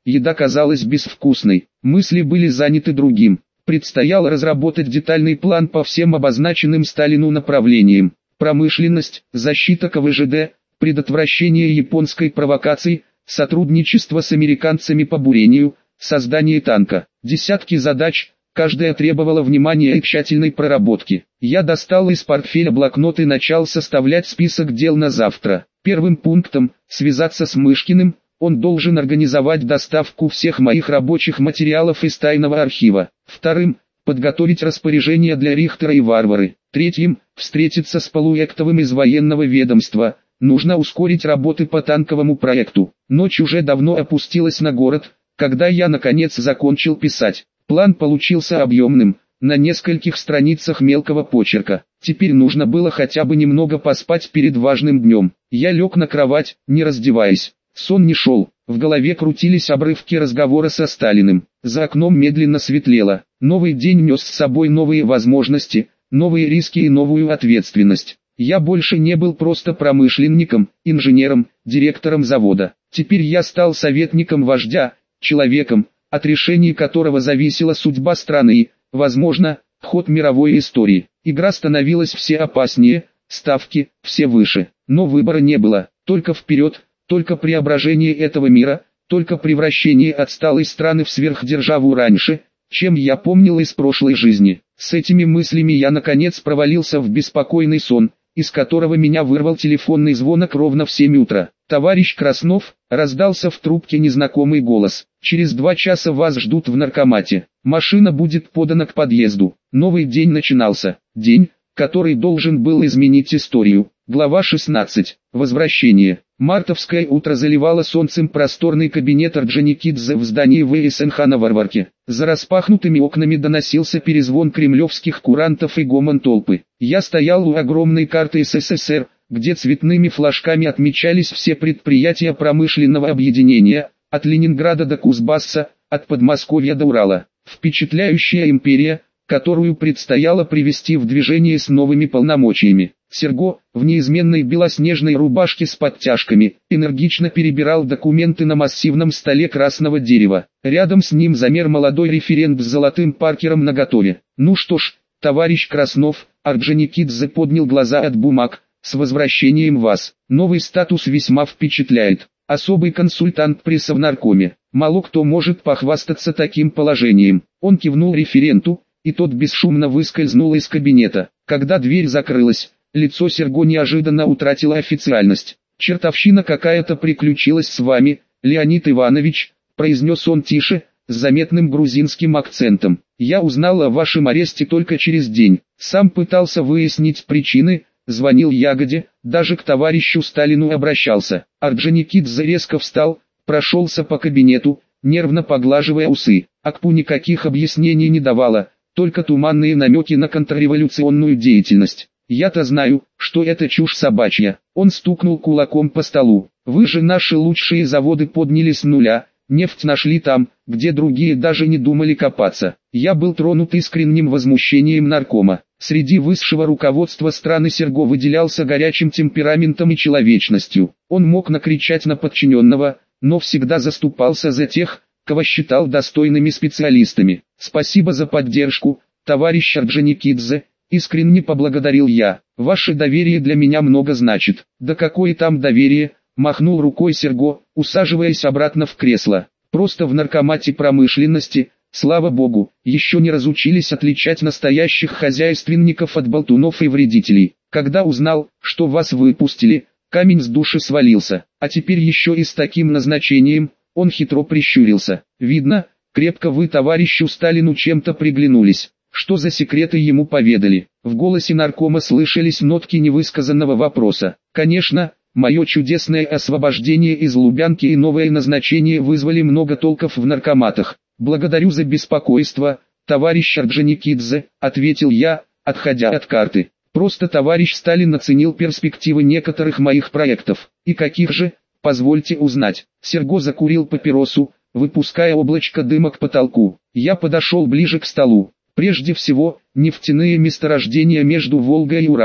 еда казалась безвкусной, мысли были заняты другим. Предстояло разработать детальный план по всем обозначенным Сталину направлениям. Промышленность, защита КВЖД, предотвращение японской провокации, сотрудничество с американцами по бурению, создание танка. Десятки задач, каждая требовала внимания и тщательной проработки. Я достал из портфеля блокнот и начал составлять список дел на завтра. Первым пунктом – связаться с Мышкиным, он должен организовать доставку всех моих рабочих материалов из тайного архива. Вторым – подготовить распоряжение для Рихтера и Варвары. Третьим – встретиться с Полуэктовым из военного ведомства. Нужно ускорить работы по танковому проекту. Ночь уже давно опустилась на город, когда я наконец закончил писать. План получился объемным, на нескольких страницах мелкого почерка. Теперь нужно было хотя бы немного поспать перед важным днем. Я лег на кровать, не раздеваясь. Сон не шел, в голове крутились обрывки разговора со Сталиным. За окном медленно светлело. Новый день нес с собой новые возможности, новые риски и новую ответственность. Я больше не был просто промышленником, инженером, директором завода. Теперь я стал советником вождя, человеком, от решений которого зависела судьба страны и, возможно, ход мировой истории. Игра становилась все опаснее, ставки все выше. Но выбора не было, только вперед, только преображение этого мира, только превращение отсталой страны в сверхдержаву раньше, чем я помнил из прошлой жизни. С этими мыслями я наконец провалился в беспокойный сон, из которого меня вырвал телефонный звонок ровно в 7 утра. «Товарищ Краснов», — раздался в трубке незнакомый голос, — «через 2 часа вас ждут в наркомате. Машина будет подана к подъезду». Новый день начинался. День, который должен был изменить историю. Глава 16. Возвращение. Мартовское утро заливало солнцем просторный кабинет Орджоникидзе в здании ВСНХ на Варварке. За распахнутыми окнами доносился перезвон кремлевских курантов и гомон толпы. Я стоял у огромной карты СССР, где цветными флажками отмечались все предприятия промышленного объединения, от Ленинграда до Кузбасса, от Подмосковья до Урала. Впечатляющая империя, которую предстояло привести в движение с новыми полномочиями. Серго, в неизменной белоснежной рубашке с подтяжками, энергично перебирал документы на массивном столе красного дерева. Рядом с ним замер молодой референт с золотым паркером наготове. «Ну что ж, товарищ Краснов», Орджоникидзе поднял глаза от бумаг, — «с возвращением вас. Новый статус весьма впечатляет. Особый консультант при Совнаркоме. Мало кто может похвастаться таким положением». Он кивнул референту, и тот бесшумно выскользнул из кабинета. Когда дверь закрылась, лицо Серго неожиданно утратило официальность. «Чертовщина какая-то приключилась с вами, Леонид Иванович», — произнес он тише, с заметным грузинским акцентом. «Я узнал о вашем аресте только через день. Сам пытался выяснить причины, звонил Ягоде, даже к товарищу Сталину обращался». Орджоникидзе резко встал, прошелся по кабинету, нервно поглаживая усы. Акпу никаких объяснений не давала, только туманные намеки на контрреволюционную деятельность. «Я-то знаю, что это чушь собачья». Он стукнул кулаком по столу. «Вы же наши лучшие заводы подняли с нуля, нефть нашли там, где другие даже не думали копаться». Я был тронут искренним возмущением наркома. Среди высшего руководства страны Серго выделялся горячим темпераментом и человечностью. Он мог накричать на подчиненного, но всегда заступался за тех, кого считал достойными специалистами. «Спасибо за поддержку, товарищ Орджоникидзе», — искренне поблагодарил я. «Ваше доверие для меня много значит». «Да какое там доверие», — махнул рукой Серго, усаживаясь обратно в кресло. «Просто в наркомате промышленности, слава богу, еще не разучились отличать настоящих хозяйственников от болтунов и вредителей. Когда узнал, что вас выпустили, камень с души свалился, а теперь еще и с таким назначением». Он хитро прищурился. «Видно, крепко вы товарищу Сталину чем-то приглянулись. Что за секреты ему поведали?» В голосе наркома слышались нотки невысказанного вопроса. «Конечно, мое чудесное освобождение из Лубянки и новое назначение вызвали много толков в наркоматах. Благодарю за беспокойство, товарищ Орджоникидзе», — ответил я, отходя от карты. «Просто товарищ Сталин оценил перспективы некоторых моих проектов». «И каких же? Позвольте узнать». Серго закурил папиросу, выпуская облачко дыма к потолку. Я подошел ближе к столу. «Прежде всего, нефтяные месторождения между Волгой и Уралом.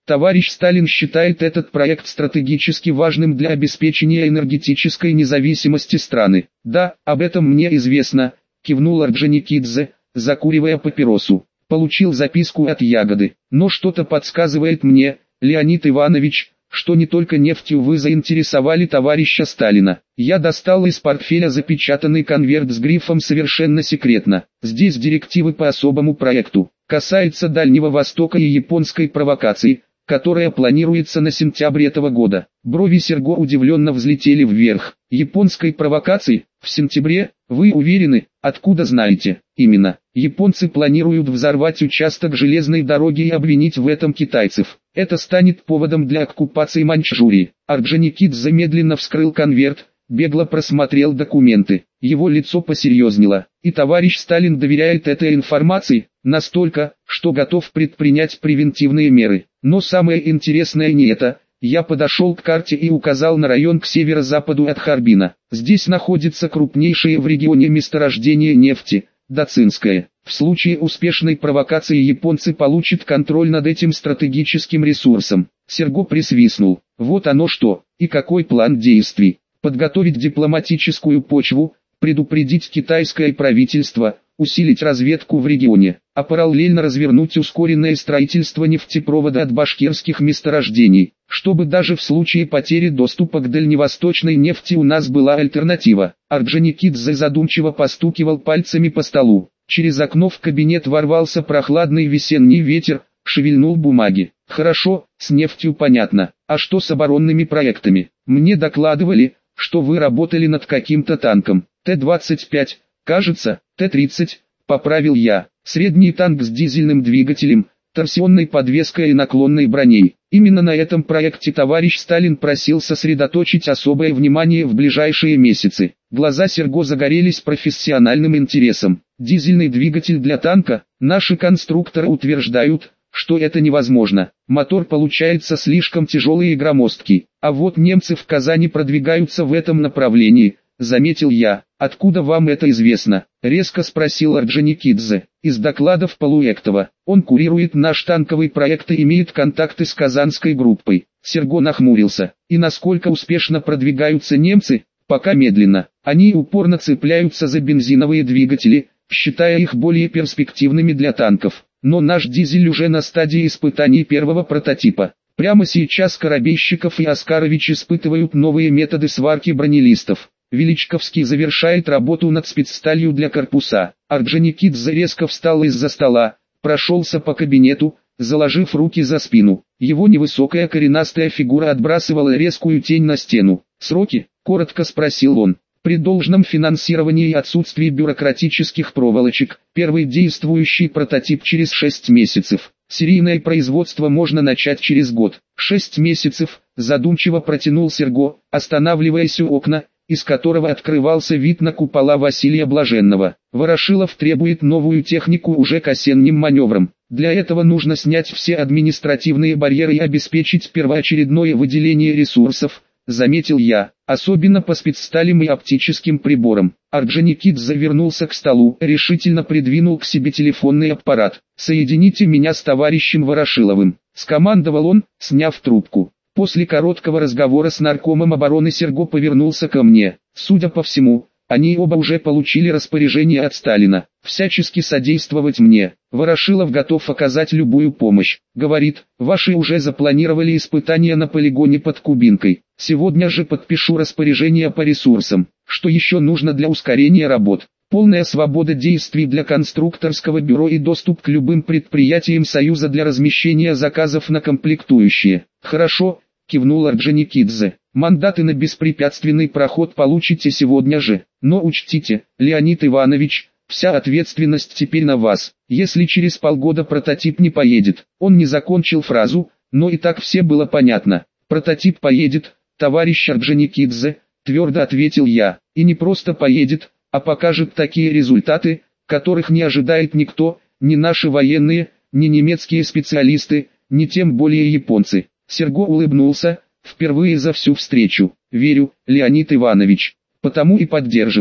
Товарищ Сталин считает этот проект стратегически важным для обеспечения энергетической независимости страны. Да, об этом мне известно, кивнул Орджоникидзе, закуривая папиросу. Получил записку от Ягоды, но что-то подсказывает мне, Леонид Иванович, что не только нефтью вы заинтересовали товарища Сталина. Я достал из портфеля запечатанный конверт с грифом «Совершенно секретно». Здесь директивы по особому проекту. Касается Дальнего Востока и японской провокации, которая планируется на сентябрь этого года. Брови Серго удивленно взлетели вверх. Японской провокации? В сентябре? Вы уверены? Откуда знаете? Именно. Японцы планируют взорвать участок железной дороги и обвинить в этом китайцев. Это станет поводом для оккупации Маньчжурии. Орджоникидзе медленно вскрыл конверт, бегло просмотрел документы. Его лицо посерьезнело. И товарищ Сталин доверяет этой информации, настолько, что готов предпринять превентивные меры. Но самое интересное не это. Я подошел к карте и указал на район к северо-западу от Харбина. Здесь находится крупнейшее в регионе месторождение нефти, Дацинское. В случае успешной провокации японцы получат контроль над этим стратегическим ресурсом. Серго присвистнул. Вот оно что, и какой план действий. Подготовить дипломатическую почву, предупредить китайское правительство, усилить разведку в регионе, а параллельно развернуть ускоренное строительство нефтепровода от башкирских месторождений, чтобы даже в случае потери доступа к дальневосточной нефти у нас была альтернатива. Орджоникидзе задумчиво постукивал пальцами по столу. Через окно в кабинет ворвался прохладный весенний ветер, шевельнул бумаги. Хорошо, с нефтью понятно, а что с оборонными проектами? Мне докладывали, что вы работали над каким-то танком, Т-25, кажется, Т-30, поправил я, средний танк с дизельным двигателем, торсионной подвеской и наклонной броней. Именно на этом проекте товарищ Сталин просил сосредоточить особое внимание в ближайшие месяцы. Глаза Серго загорелись профессиональным интересом. Дизельный двигатель для танка, наши конструкторы утверждают, что это невозможно. Мотор получается слишком тяжелый и громоздкий. А вот немцы в Казани продвигаются в этом направлении, заметил я. Откуда вам это известно? Резко спросил Орджоникидзе. Из докладов Полуэктова. Он курирует наш танковый проект и имеет контакты с казанской группой. Серго нахмурился. И насколько успешно продвигаются немцы? Пока медленно. Они упорно цепляются за бензиновые двигатели, считая их более перспективными для танков. Но наш дизель уже на стадии испытаний первого прототипа. Прямо сейчас Коробейщиков и Оскарович испытывают новые методы сварки бронелистов. Величковский завершает работу над спецсталью для корпуса. Орджоникидзе резко встал из-за стола, прошелся по кабинету, заложив руки за спину. Его невысокая коренастая фигура отбрасывала резкую тень на стену. «Сроки?» – коротко спросил он. «При должном финансировании и отсутствии бюрократических проволочек, первый действующий прототип через 6 месяцев. Серийное производство можно начать через год». 6 месяцев, задумчиво протянул Серго, останавливаясь у окна, из которого открывался вид на купола Василия Блаженного. Ворошилов требует новую технику уже к осенним маневрам. Для этого нужно снять все административные барьеры и обеспечить первоочередное выделение ресурсов, заметил я, особенно по спецсталям и оптическим приборам. Орджоникидзе вернулся к столу, решительно придвинул к себе телефонный аппарат. «Соедините меня с товарищем Ворошиловым», — скомандовал он, сняв трубку. После короткого разговора с наркомом обороны Серго повернулся ко мне. Судя по всему, они оба уже получили распоряжение от Сталина всячески содействовать мне. Ворошилов готов оказать любую помощь. Говорит, ваши уже запланировали испытания на полигоне под Кубинкой. Сегодня же подпишу распоряжение по ресурсам. Что еще нужно для ускорения работ? Полная свобода действий для конструкторского бюро и доступ к любым предприятиям Союза для размещения заказов на комплектующие. Хорошо, кивнул Орджоникидзе. Мандаты на беспрепятственный проход получите сегодня же. Но учтите, Леонид Иванович, вся ответственность теперь на вас. Если через полгода прототип не поедет. Он не закончил фразу, но и так все было понятно. Прототип поедет, товарищ Орджоникидзе, твердо ответил я. И не просто поедет, а покажет такие результаты, которых не ожидает никто, ни наши военные, ни немецкие специалисты, ни тем более японцы. Серго улыбнулся, впервые за всю встречу. Верю, Леонид Иванович, потому и поддерживаю.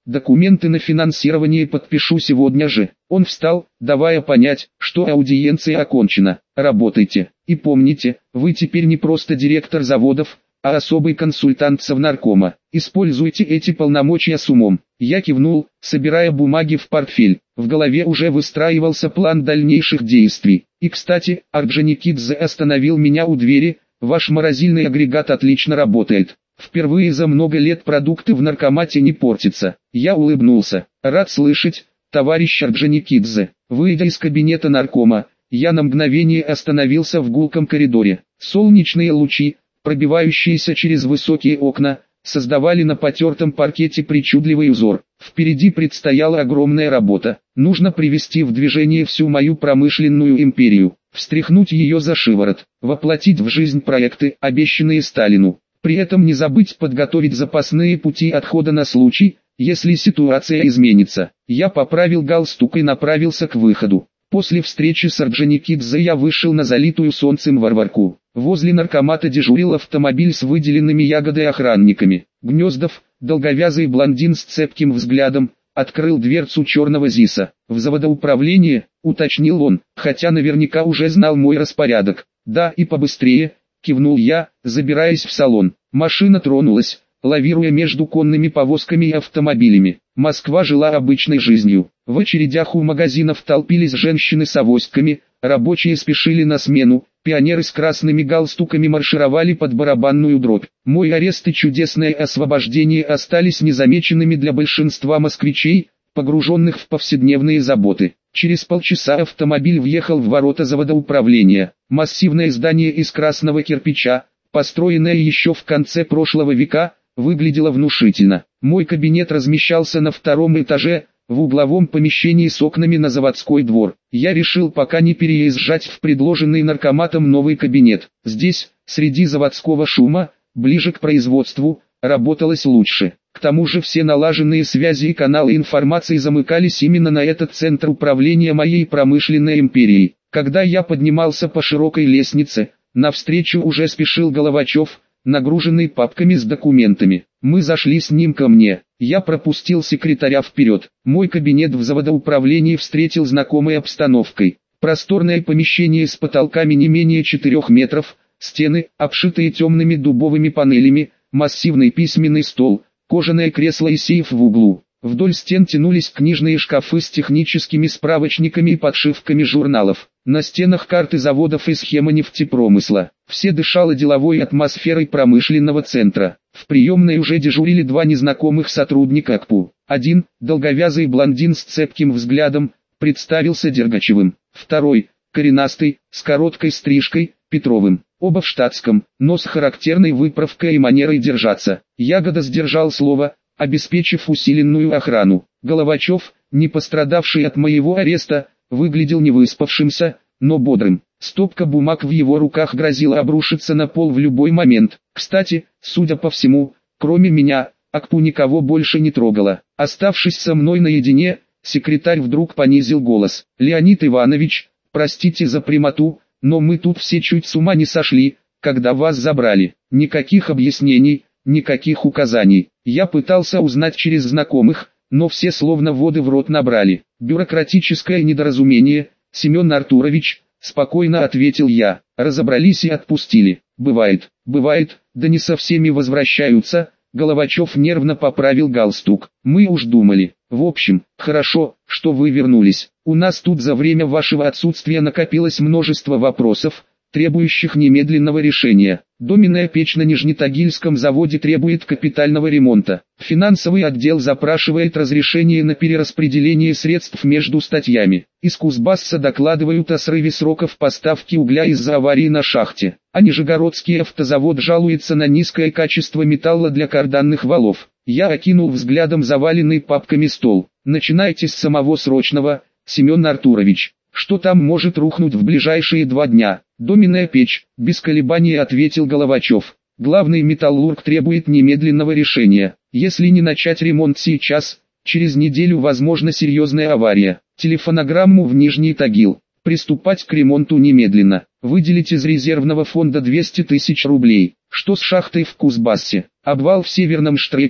Документы на финансирование подпишу сегодня же. Он встал, давая понять, что аудиенция окончена. Работайте. И помните, вы теперь не просто директор заводов, а особый консультант Совнаркома. Используйте эти полномочия с умом. Я кивнул, собирая бумаги в портфель. В голове уже выстраивался план дальнейших действий. И кстати, Орджоникидзе остановил меня у двери. Ваш морозильный агрегат отлично работает. Впервые за много лет продукты в наркомате не портятся. Я улыбнулся. Рад слышать, товарищ Орджоникидзе. Выйдя из кабинета наркома, я на мгновение остановился в гулком коридоре. Солнечные лучи, пробивающиеся через высокие окна, создавали на потертом паркете причудливый узор. Впереди предстояла огромная работа. Нужно привести в движение всю мою промышленную империю, встряхнуть ее за шиворот, воплотить в жизнь проекты, обещанные Сталину. При этом не забыть подготовить запасные пути отхода на случай, если ситуация изменится. Я поправил галстук и направился к выходу. После встречи с Орджоникидзе я вышел на залитую солнцем Варварку. Возле наркомата дежурил автомобиль с выделенными ягодой охранниками. Гнездов, долговязый блондин с цепким взглядом, открыл дверцу черного ЗИСа. «В заводоуправление», — уточнил он, хотя наверняка уже знал мой распорядок. «Да, и побыстрее», — кивнул я, забираясь в салон. Машина тронулась, лавируя между конными повозками и автомобилями. Москва жила обычной жизнью. В очередях у магазинов толпились женщины с авоськами, рабочие спешили на смену, пионеры с красными галстуками маршировали под барабанную дробь. Мой арест и чудесное освобождение остались незамеченными для большинства москвичей, погруженных в повседневные заботы. Через полчаса автомобиль въехал в ворота заводоуправления. Массивное здание из красного кирпича, построенное еще в конце прошлого века, выглядело внушительно. Мой кабинет размещался на втором этаже, в угловом помещении с окнами на заводской двор. Я решил пока не переезжать в предложенный наркоматом новый кабинет. Здесь, среди заводского шума, ближе к производству, работалось лучше. К тому же все налаженные связи и каналы информации замыкались именно на этот центр управления моей промышленной империей. Когда я поднимался по широкой лестнице, навстречу уже спешил Головачев, нагруженный папками с документами. Мы зашли с ним ко мне. Я пропустил секретаря вперед. Мой кабинет в заводоуправлении встретил знакомой обстановкой. Просторное помещение с потолками не менее 4 метров, стены, обшитые темными дубовыми панелями, массивный письменный стол, кожаное кресло и сейф в углу. Вдоль стен тянулись книжные шкафы с техническими справочниками и подшивками журналов. На стенах карты заводов и схемы нефтепромысла. Все дышало деловой атмосферой промышленного центра. В приемной уже дежурили два незнакомых сотрудника АКПУ. Один, долговязый блондин с цепким взглядом, представился Дергачевым. Второй, коренастый, с короткой стрижкой, Петровым. Оба в штатском, но с характерной выправкой и манерой держаться. Ягода сдержал слово, обеспечив усиленную охрану. Головачев, не пострадавший от моего ареста, выглядел невыспавшимся, но бодрым. Стопка бумаг в его руках грозила обрушиться на пол в любой момент. Кстати, судя по всему, кроме меня, АКПУ никого больше не трогала. Оставшись со мной наедине, секретарь вдруг понизил голос. «Леонид Иванович, простите за прямоту, но мы тут все чуть с ума не сошли, когда вас забрали. Никаких объяснений, никаких указаний. Я пытался узнать через знакомых, но все словно воды в рот набрали. Бюрократическое недоразумение, Семен Артурович», спокойно ответил я. «Разобрались и отпустили. Бывает, да не со всеми возвращаются». Головачев нервно поправил галстук. «Мы уж думали. В общем, хорошо, что вы вернулись. У нас тут за время вашего отсутствия накопилось множество вопросов, требующих немедленного решения. Доменная печь на Нижнетагильском заводе требует капитального ремонта. Финансовый отдел запрашивает разрешение на перераспределение средств между статьями. Из Кузбасса докладывают о срыве сроков поставки угля из-за аварии на шахте. А Нижегородский автозавод жалуется на низкое качество металла для карданных валов. Я окинул взглядом заваленный папками стол. Начинайте с самого срочного, Семен Артурович. Что там может рухнуть в ближайшие 2 дня? Доменная печь, без колебаний ответил Головачев. Главный металлург требует немедленного решения. Если не начать ремонт сейчас, через неделю возможна серьезная авария. Телефонограмму в Нижний Тагил. Приступать к ремонту немедленно. Выделить из резервного фонда 200 тысяч рублей. Что с шахтой в Кузбассе? Обвал в Северном Штреке,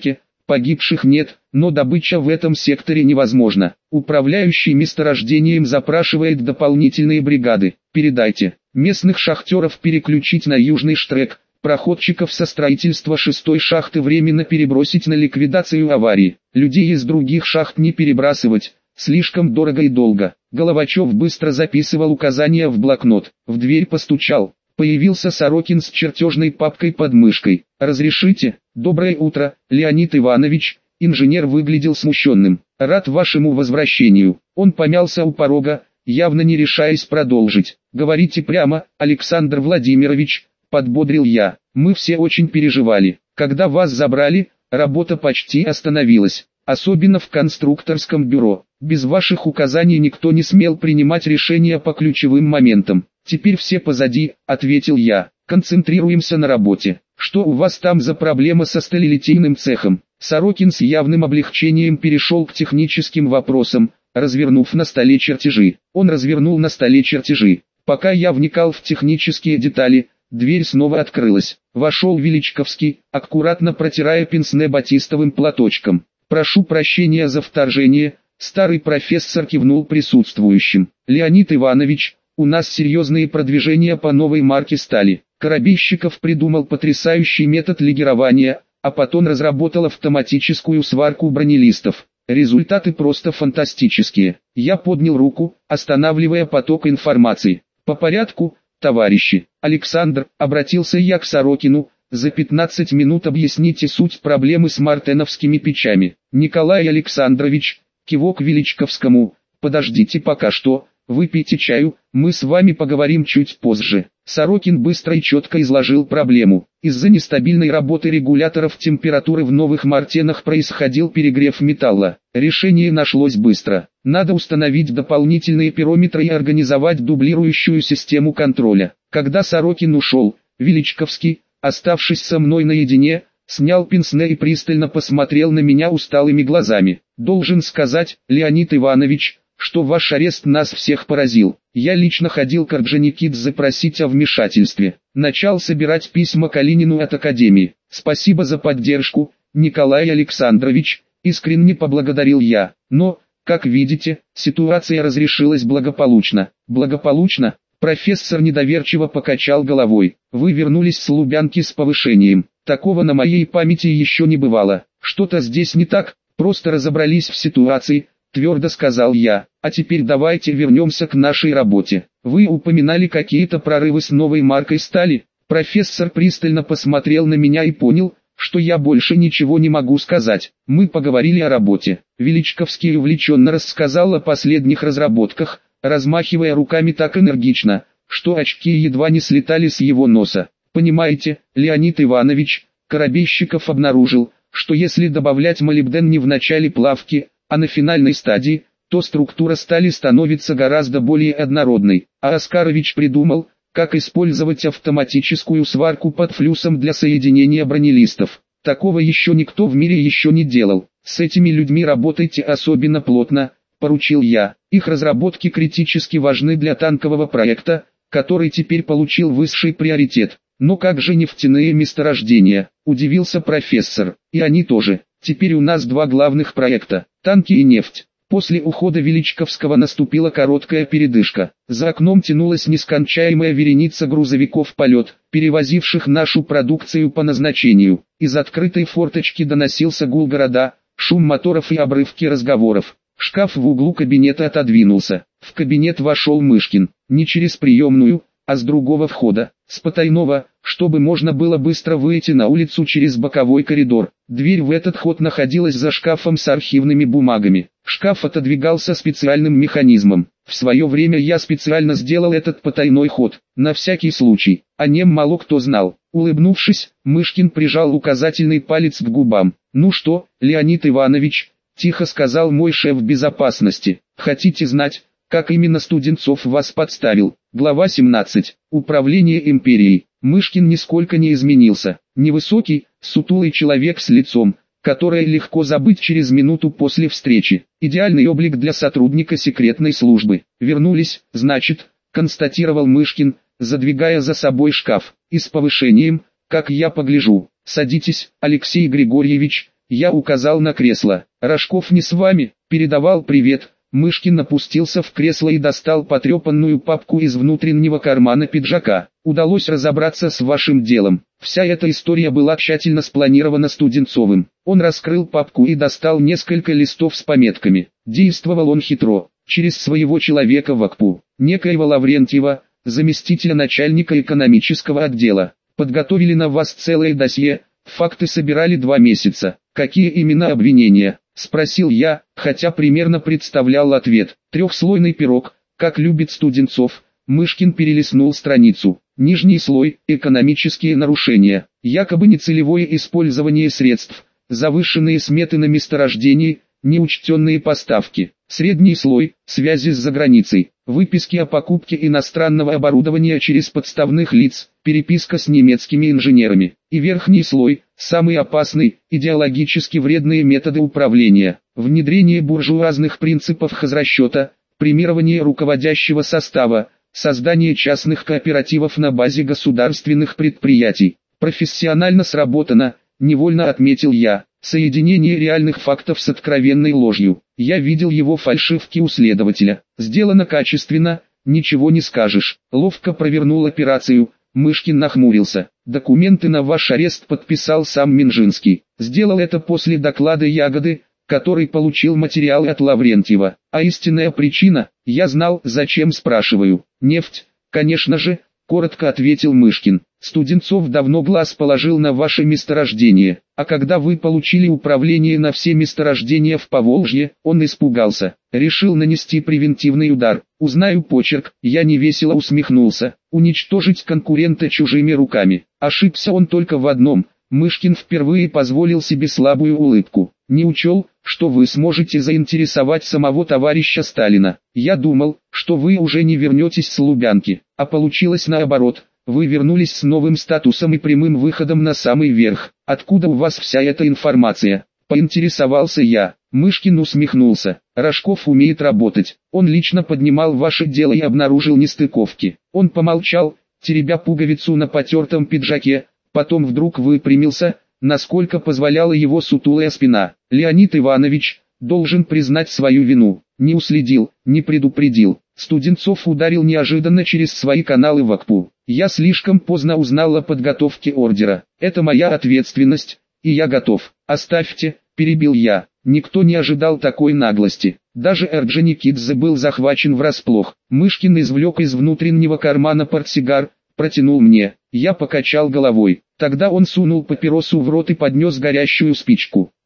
Погибших нет, но добыча в этом секторе невозможна. Управляющий месторождением запрашивает дополнительные бригады. Передайте. Местных шахтеров переключить на южный штрек. Проходчиков со строительства 6-й шахты временно перебросить на ликвидацию аварии. Людей из других шахт не перебрасывать. Слишком дорого и долго. Головачев быстро записывал указания в блокнот. В дверь постучал. Появился Сорокин с чертежной папкой под мышкой. «Разрешите? Доброе утро, Леонид Иванович». Инженер выглядел смущенным. «Рад вашему возвращению». Он помялся у порога, явно не решаясь продолжить. «Говорите прямо, Александр Владимирович», — подбодрил я. «Мы все очень переживали. Когда вас забрали, работа почти остановилась. Особенно в конструкторском бюро. Без ваших указаний никто не смел принимать решения по ключевым моментам. Теперь все позади», — ответил я. «Концентрируемся на работе. Что у вас там за проблема со сталелитейным цехом?» Сорокин с явным облегчением перешел к техническим вопросам, развернув на столе чертежи. Он развернул на столе чертежи. Пока я вникал в технические детали, дверь снова открылась. Вошел Величковский, аккуратно протирая пенсне батистовым платочком. «Прошу прощения за вторжение», — старый профессор кивнул присутствующим. «Леонид Иванович, у нас серьезные продвижения по новой марке стали. Коробейщиков придумал потрясающий метод легирования, а потом разработал автоматическую сварку бронелистов. Результаты просто фантастические». Я поднял руку, останавливая поток информации. «По порядку, товарищи. Александр», — обратился я к Сорокину, — «за 15 минут объясните суть проблемы с мартеновскими печами». «Николай Александрович», — кивок Величковскому, — «подождите пока что, выпейте чаю, мы с вами поговорим чуть позже». Сорокин быстро и четко изложил проблему. Из-за нестабильной работы регуляторов температуры в новых мартенах происходил перегрев металла. Решение нашлось быстро. Надо установить дополнительные пирометры и организовать дублирующую систему контроля. Когда Сорокин ушел, Величковский, оставшись со мной наедине, снял пенсне и пристально посмотрел на меня усталыми глазами. «Должен сказать, Леонид Иванович, что ваш арест нас всех поразил. Я лично ходил к Орджоникидзе запросить о вмешательстве. Начал собирать письма Калинину от Академии. Спасибо за поддержку, Николай Александрович», — искренне поблагодарил я. «Но, как видите, ситуация разрешилась благополучно». «Благополучно?» Профессор недоверчиво покачал головой. «Вы вернулись с Лубянки с повышением. Такого на моей памяти еще не бывало. Что-то здесь не так, просто разобрались в ситуации», — твердо сказал я. «А теперь давайте вернемся к нашей работе. Вы упоминали какие-то прорывы с новой маркой стали?» Профессор пристально посмотрел на меня и понял, что я больше ничего не могу сказать. Мы поговорили о работе. Величковский увлеченно рассказал о последних разработках, размахивая руками так энергично, что очки едва не слетали с его носа. «Понимаете, Леонид Иванович, Коробейщиков обнаружил, что если добавлять молибден не в начале плавки, а на финальной стадии, то структура стали становится гораздо более однородной. А Оскарович придумал, как использовать автоматическую сварку под флюсом для соединения бронелистов. Такого еще никто в мире еще не делал. С этими людьми работайте особенно плотно», — поручил я. «Их разработки критически важны для танкового проекта, который теперь получил высший приоритет». «Но как же нефтяные месторождения?» – удивился профессор. «И они тоже. Теперь у нас два главных проекта – танки и нефть». После ухода Величковского наступила короткая передышка. За окном тянулась нескончаемая вереница грузовиков «Полет», перевозивших нашу продукцию по назначению. Из открытой форточки доносился гул города, шум моторов и обрывки разговоров. Шкаф в углу кабинета отодвинулся. В кабинет вошел Мышкин. Не через приемную, а с другого входа, с потайного, чтобы можно было быстро выйти на улицу через боковой коридор. Дверь в этот ход находилась за шкафом с архивными бумагами. Шкаф отодвигался специальным механизмом. В свое время я специально сделал этот потайной ход, на всякий случай. О нем мало кто знал. Улыбнувшись, Мышкин прижал указательный палец к губам. «Ну что, Леонид Иванович», — тихо сказал мой шеф безопасности, — «хотите знать, как именно Студенцов вас подставил?» Глава 17. Управление империей. Мышкин нисколько не изменился. Невысокий, сутулый человек с лицом, которое легко забыть через минуту после встречи. Идеальный облик для сотрудника секретной службы. «Вернулись, значит», — констатировал Мышкин, задвигая за собой шкаф. «И с повышением, как я погляжу. Садитесь, Алексей Григорьевич», Я указал на кресло. Рожков не с вами, передавал привет. Мышкин опустился в кресло и достал потрепанную папку из внутреннего кармана пиджака. Удалось разобраться с вашим делом. Вся эта история была тщательно спланирована Студенцовым. Он раскрыл папку и достал несколько листов с пометками. Действовал он хитро, через своего человека в АКПУ, некоего Лаврентьева, заместителя начальника экономического отдела. Подготовили на вас целое досье, факты собирали 2 месяца. Какие именно обвинения? Спросил я, хотя примерно представлял ответ. Трехслойный пирог, как любит Студенцов. Мышкин перелистнул страницу. Нижний слой – экономические нарушения, якобы нецелевое использование средств, завышенные сметы на месторождении, неучтенные поставки. Средний слой – связи с заграницей, выписки о покупке иностранного оборудования через подставных лиц, переписка с немецкими инженерами. И верхний слой – самый опасный, идеологически вредные методы управления, внедрение буржуазных принципов хозрасчета, премирование руководящего состава, создание частных кооперативов на базе государственных предприятий. Профессионально сработано, невольно отметил я. Соединение реальных фактов с откровенной ложью. Я видел его фальшивки у следователя. Сделано качественно, ничего не скажешь. Ловко провернул операцию. Мышкин нахмурился. Документы на ваш арест подписал сам Минжинский. Сделал это после доклада Ягоды, который получил материалы от Лаврентьева. А истинная причина, я знал, зачем спрашиваю. Нефть, конечно же, коротко ответил Мышкин. Студенцов давно глаз положил на ваше месторождение, а когда вы получили управление на все месторождения в Поволжье, он испугался, решил нанести превентивный удар. Узнаю почерк, я невесело усмехнулся, уничтожить конкурента чужими руками. Ошибся он только в одном, Мышкин впервые позволил себе слабую улыбку. Не учел, что вы сможете заинтересовать самого товарища Сталина. Я думал, что вы уже не вернетесь с Лубянки, а получилось наоборот. Вы вернулись с новым статусом и прямым выходом на самый верх. Откуда у вас вся эта информация? Поинтересовался я. Мышкин усмехнулся. Рожков умеет работать. Он лично поднимал ваше дело и обнаружил нестыковки. Он помолчал, теребя пуговицу на потертом пиджаке, потом вдруг выпрямился, насколько позволяла его сутулая спина. Леонид Иванович должен признать свою вину. Не уследил, не предупредил. Студенцов ударил неожиданно через свои каналы в АКПУ. Я слишком поздно узнал о подготовке ордера. Это моя ответственность, и я готов. Оставьте, перебил я. Никто не ожидал такой наглости. Даже Орджоникидзе был захвачен врасплох. Мышкин извлек из внутреннего кармана портсигар, протянул мне. Я покачал головой. Тогда он сунул папиросу в рот и поднес горящую спичку.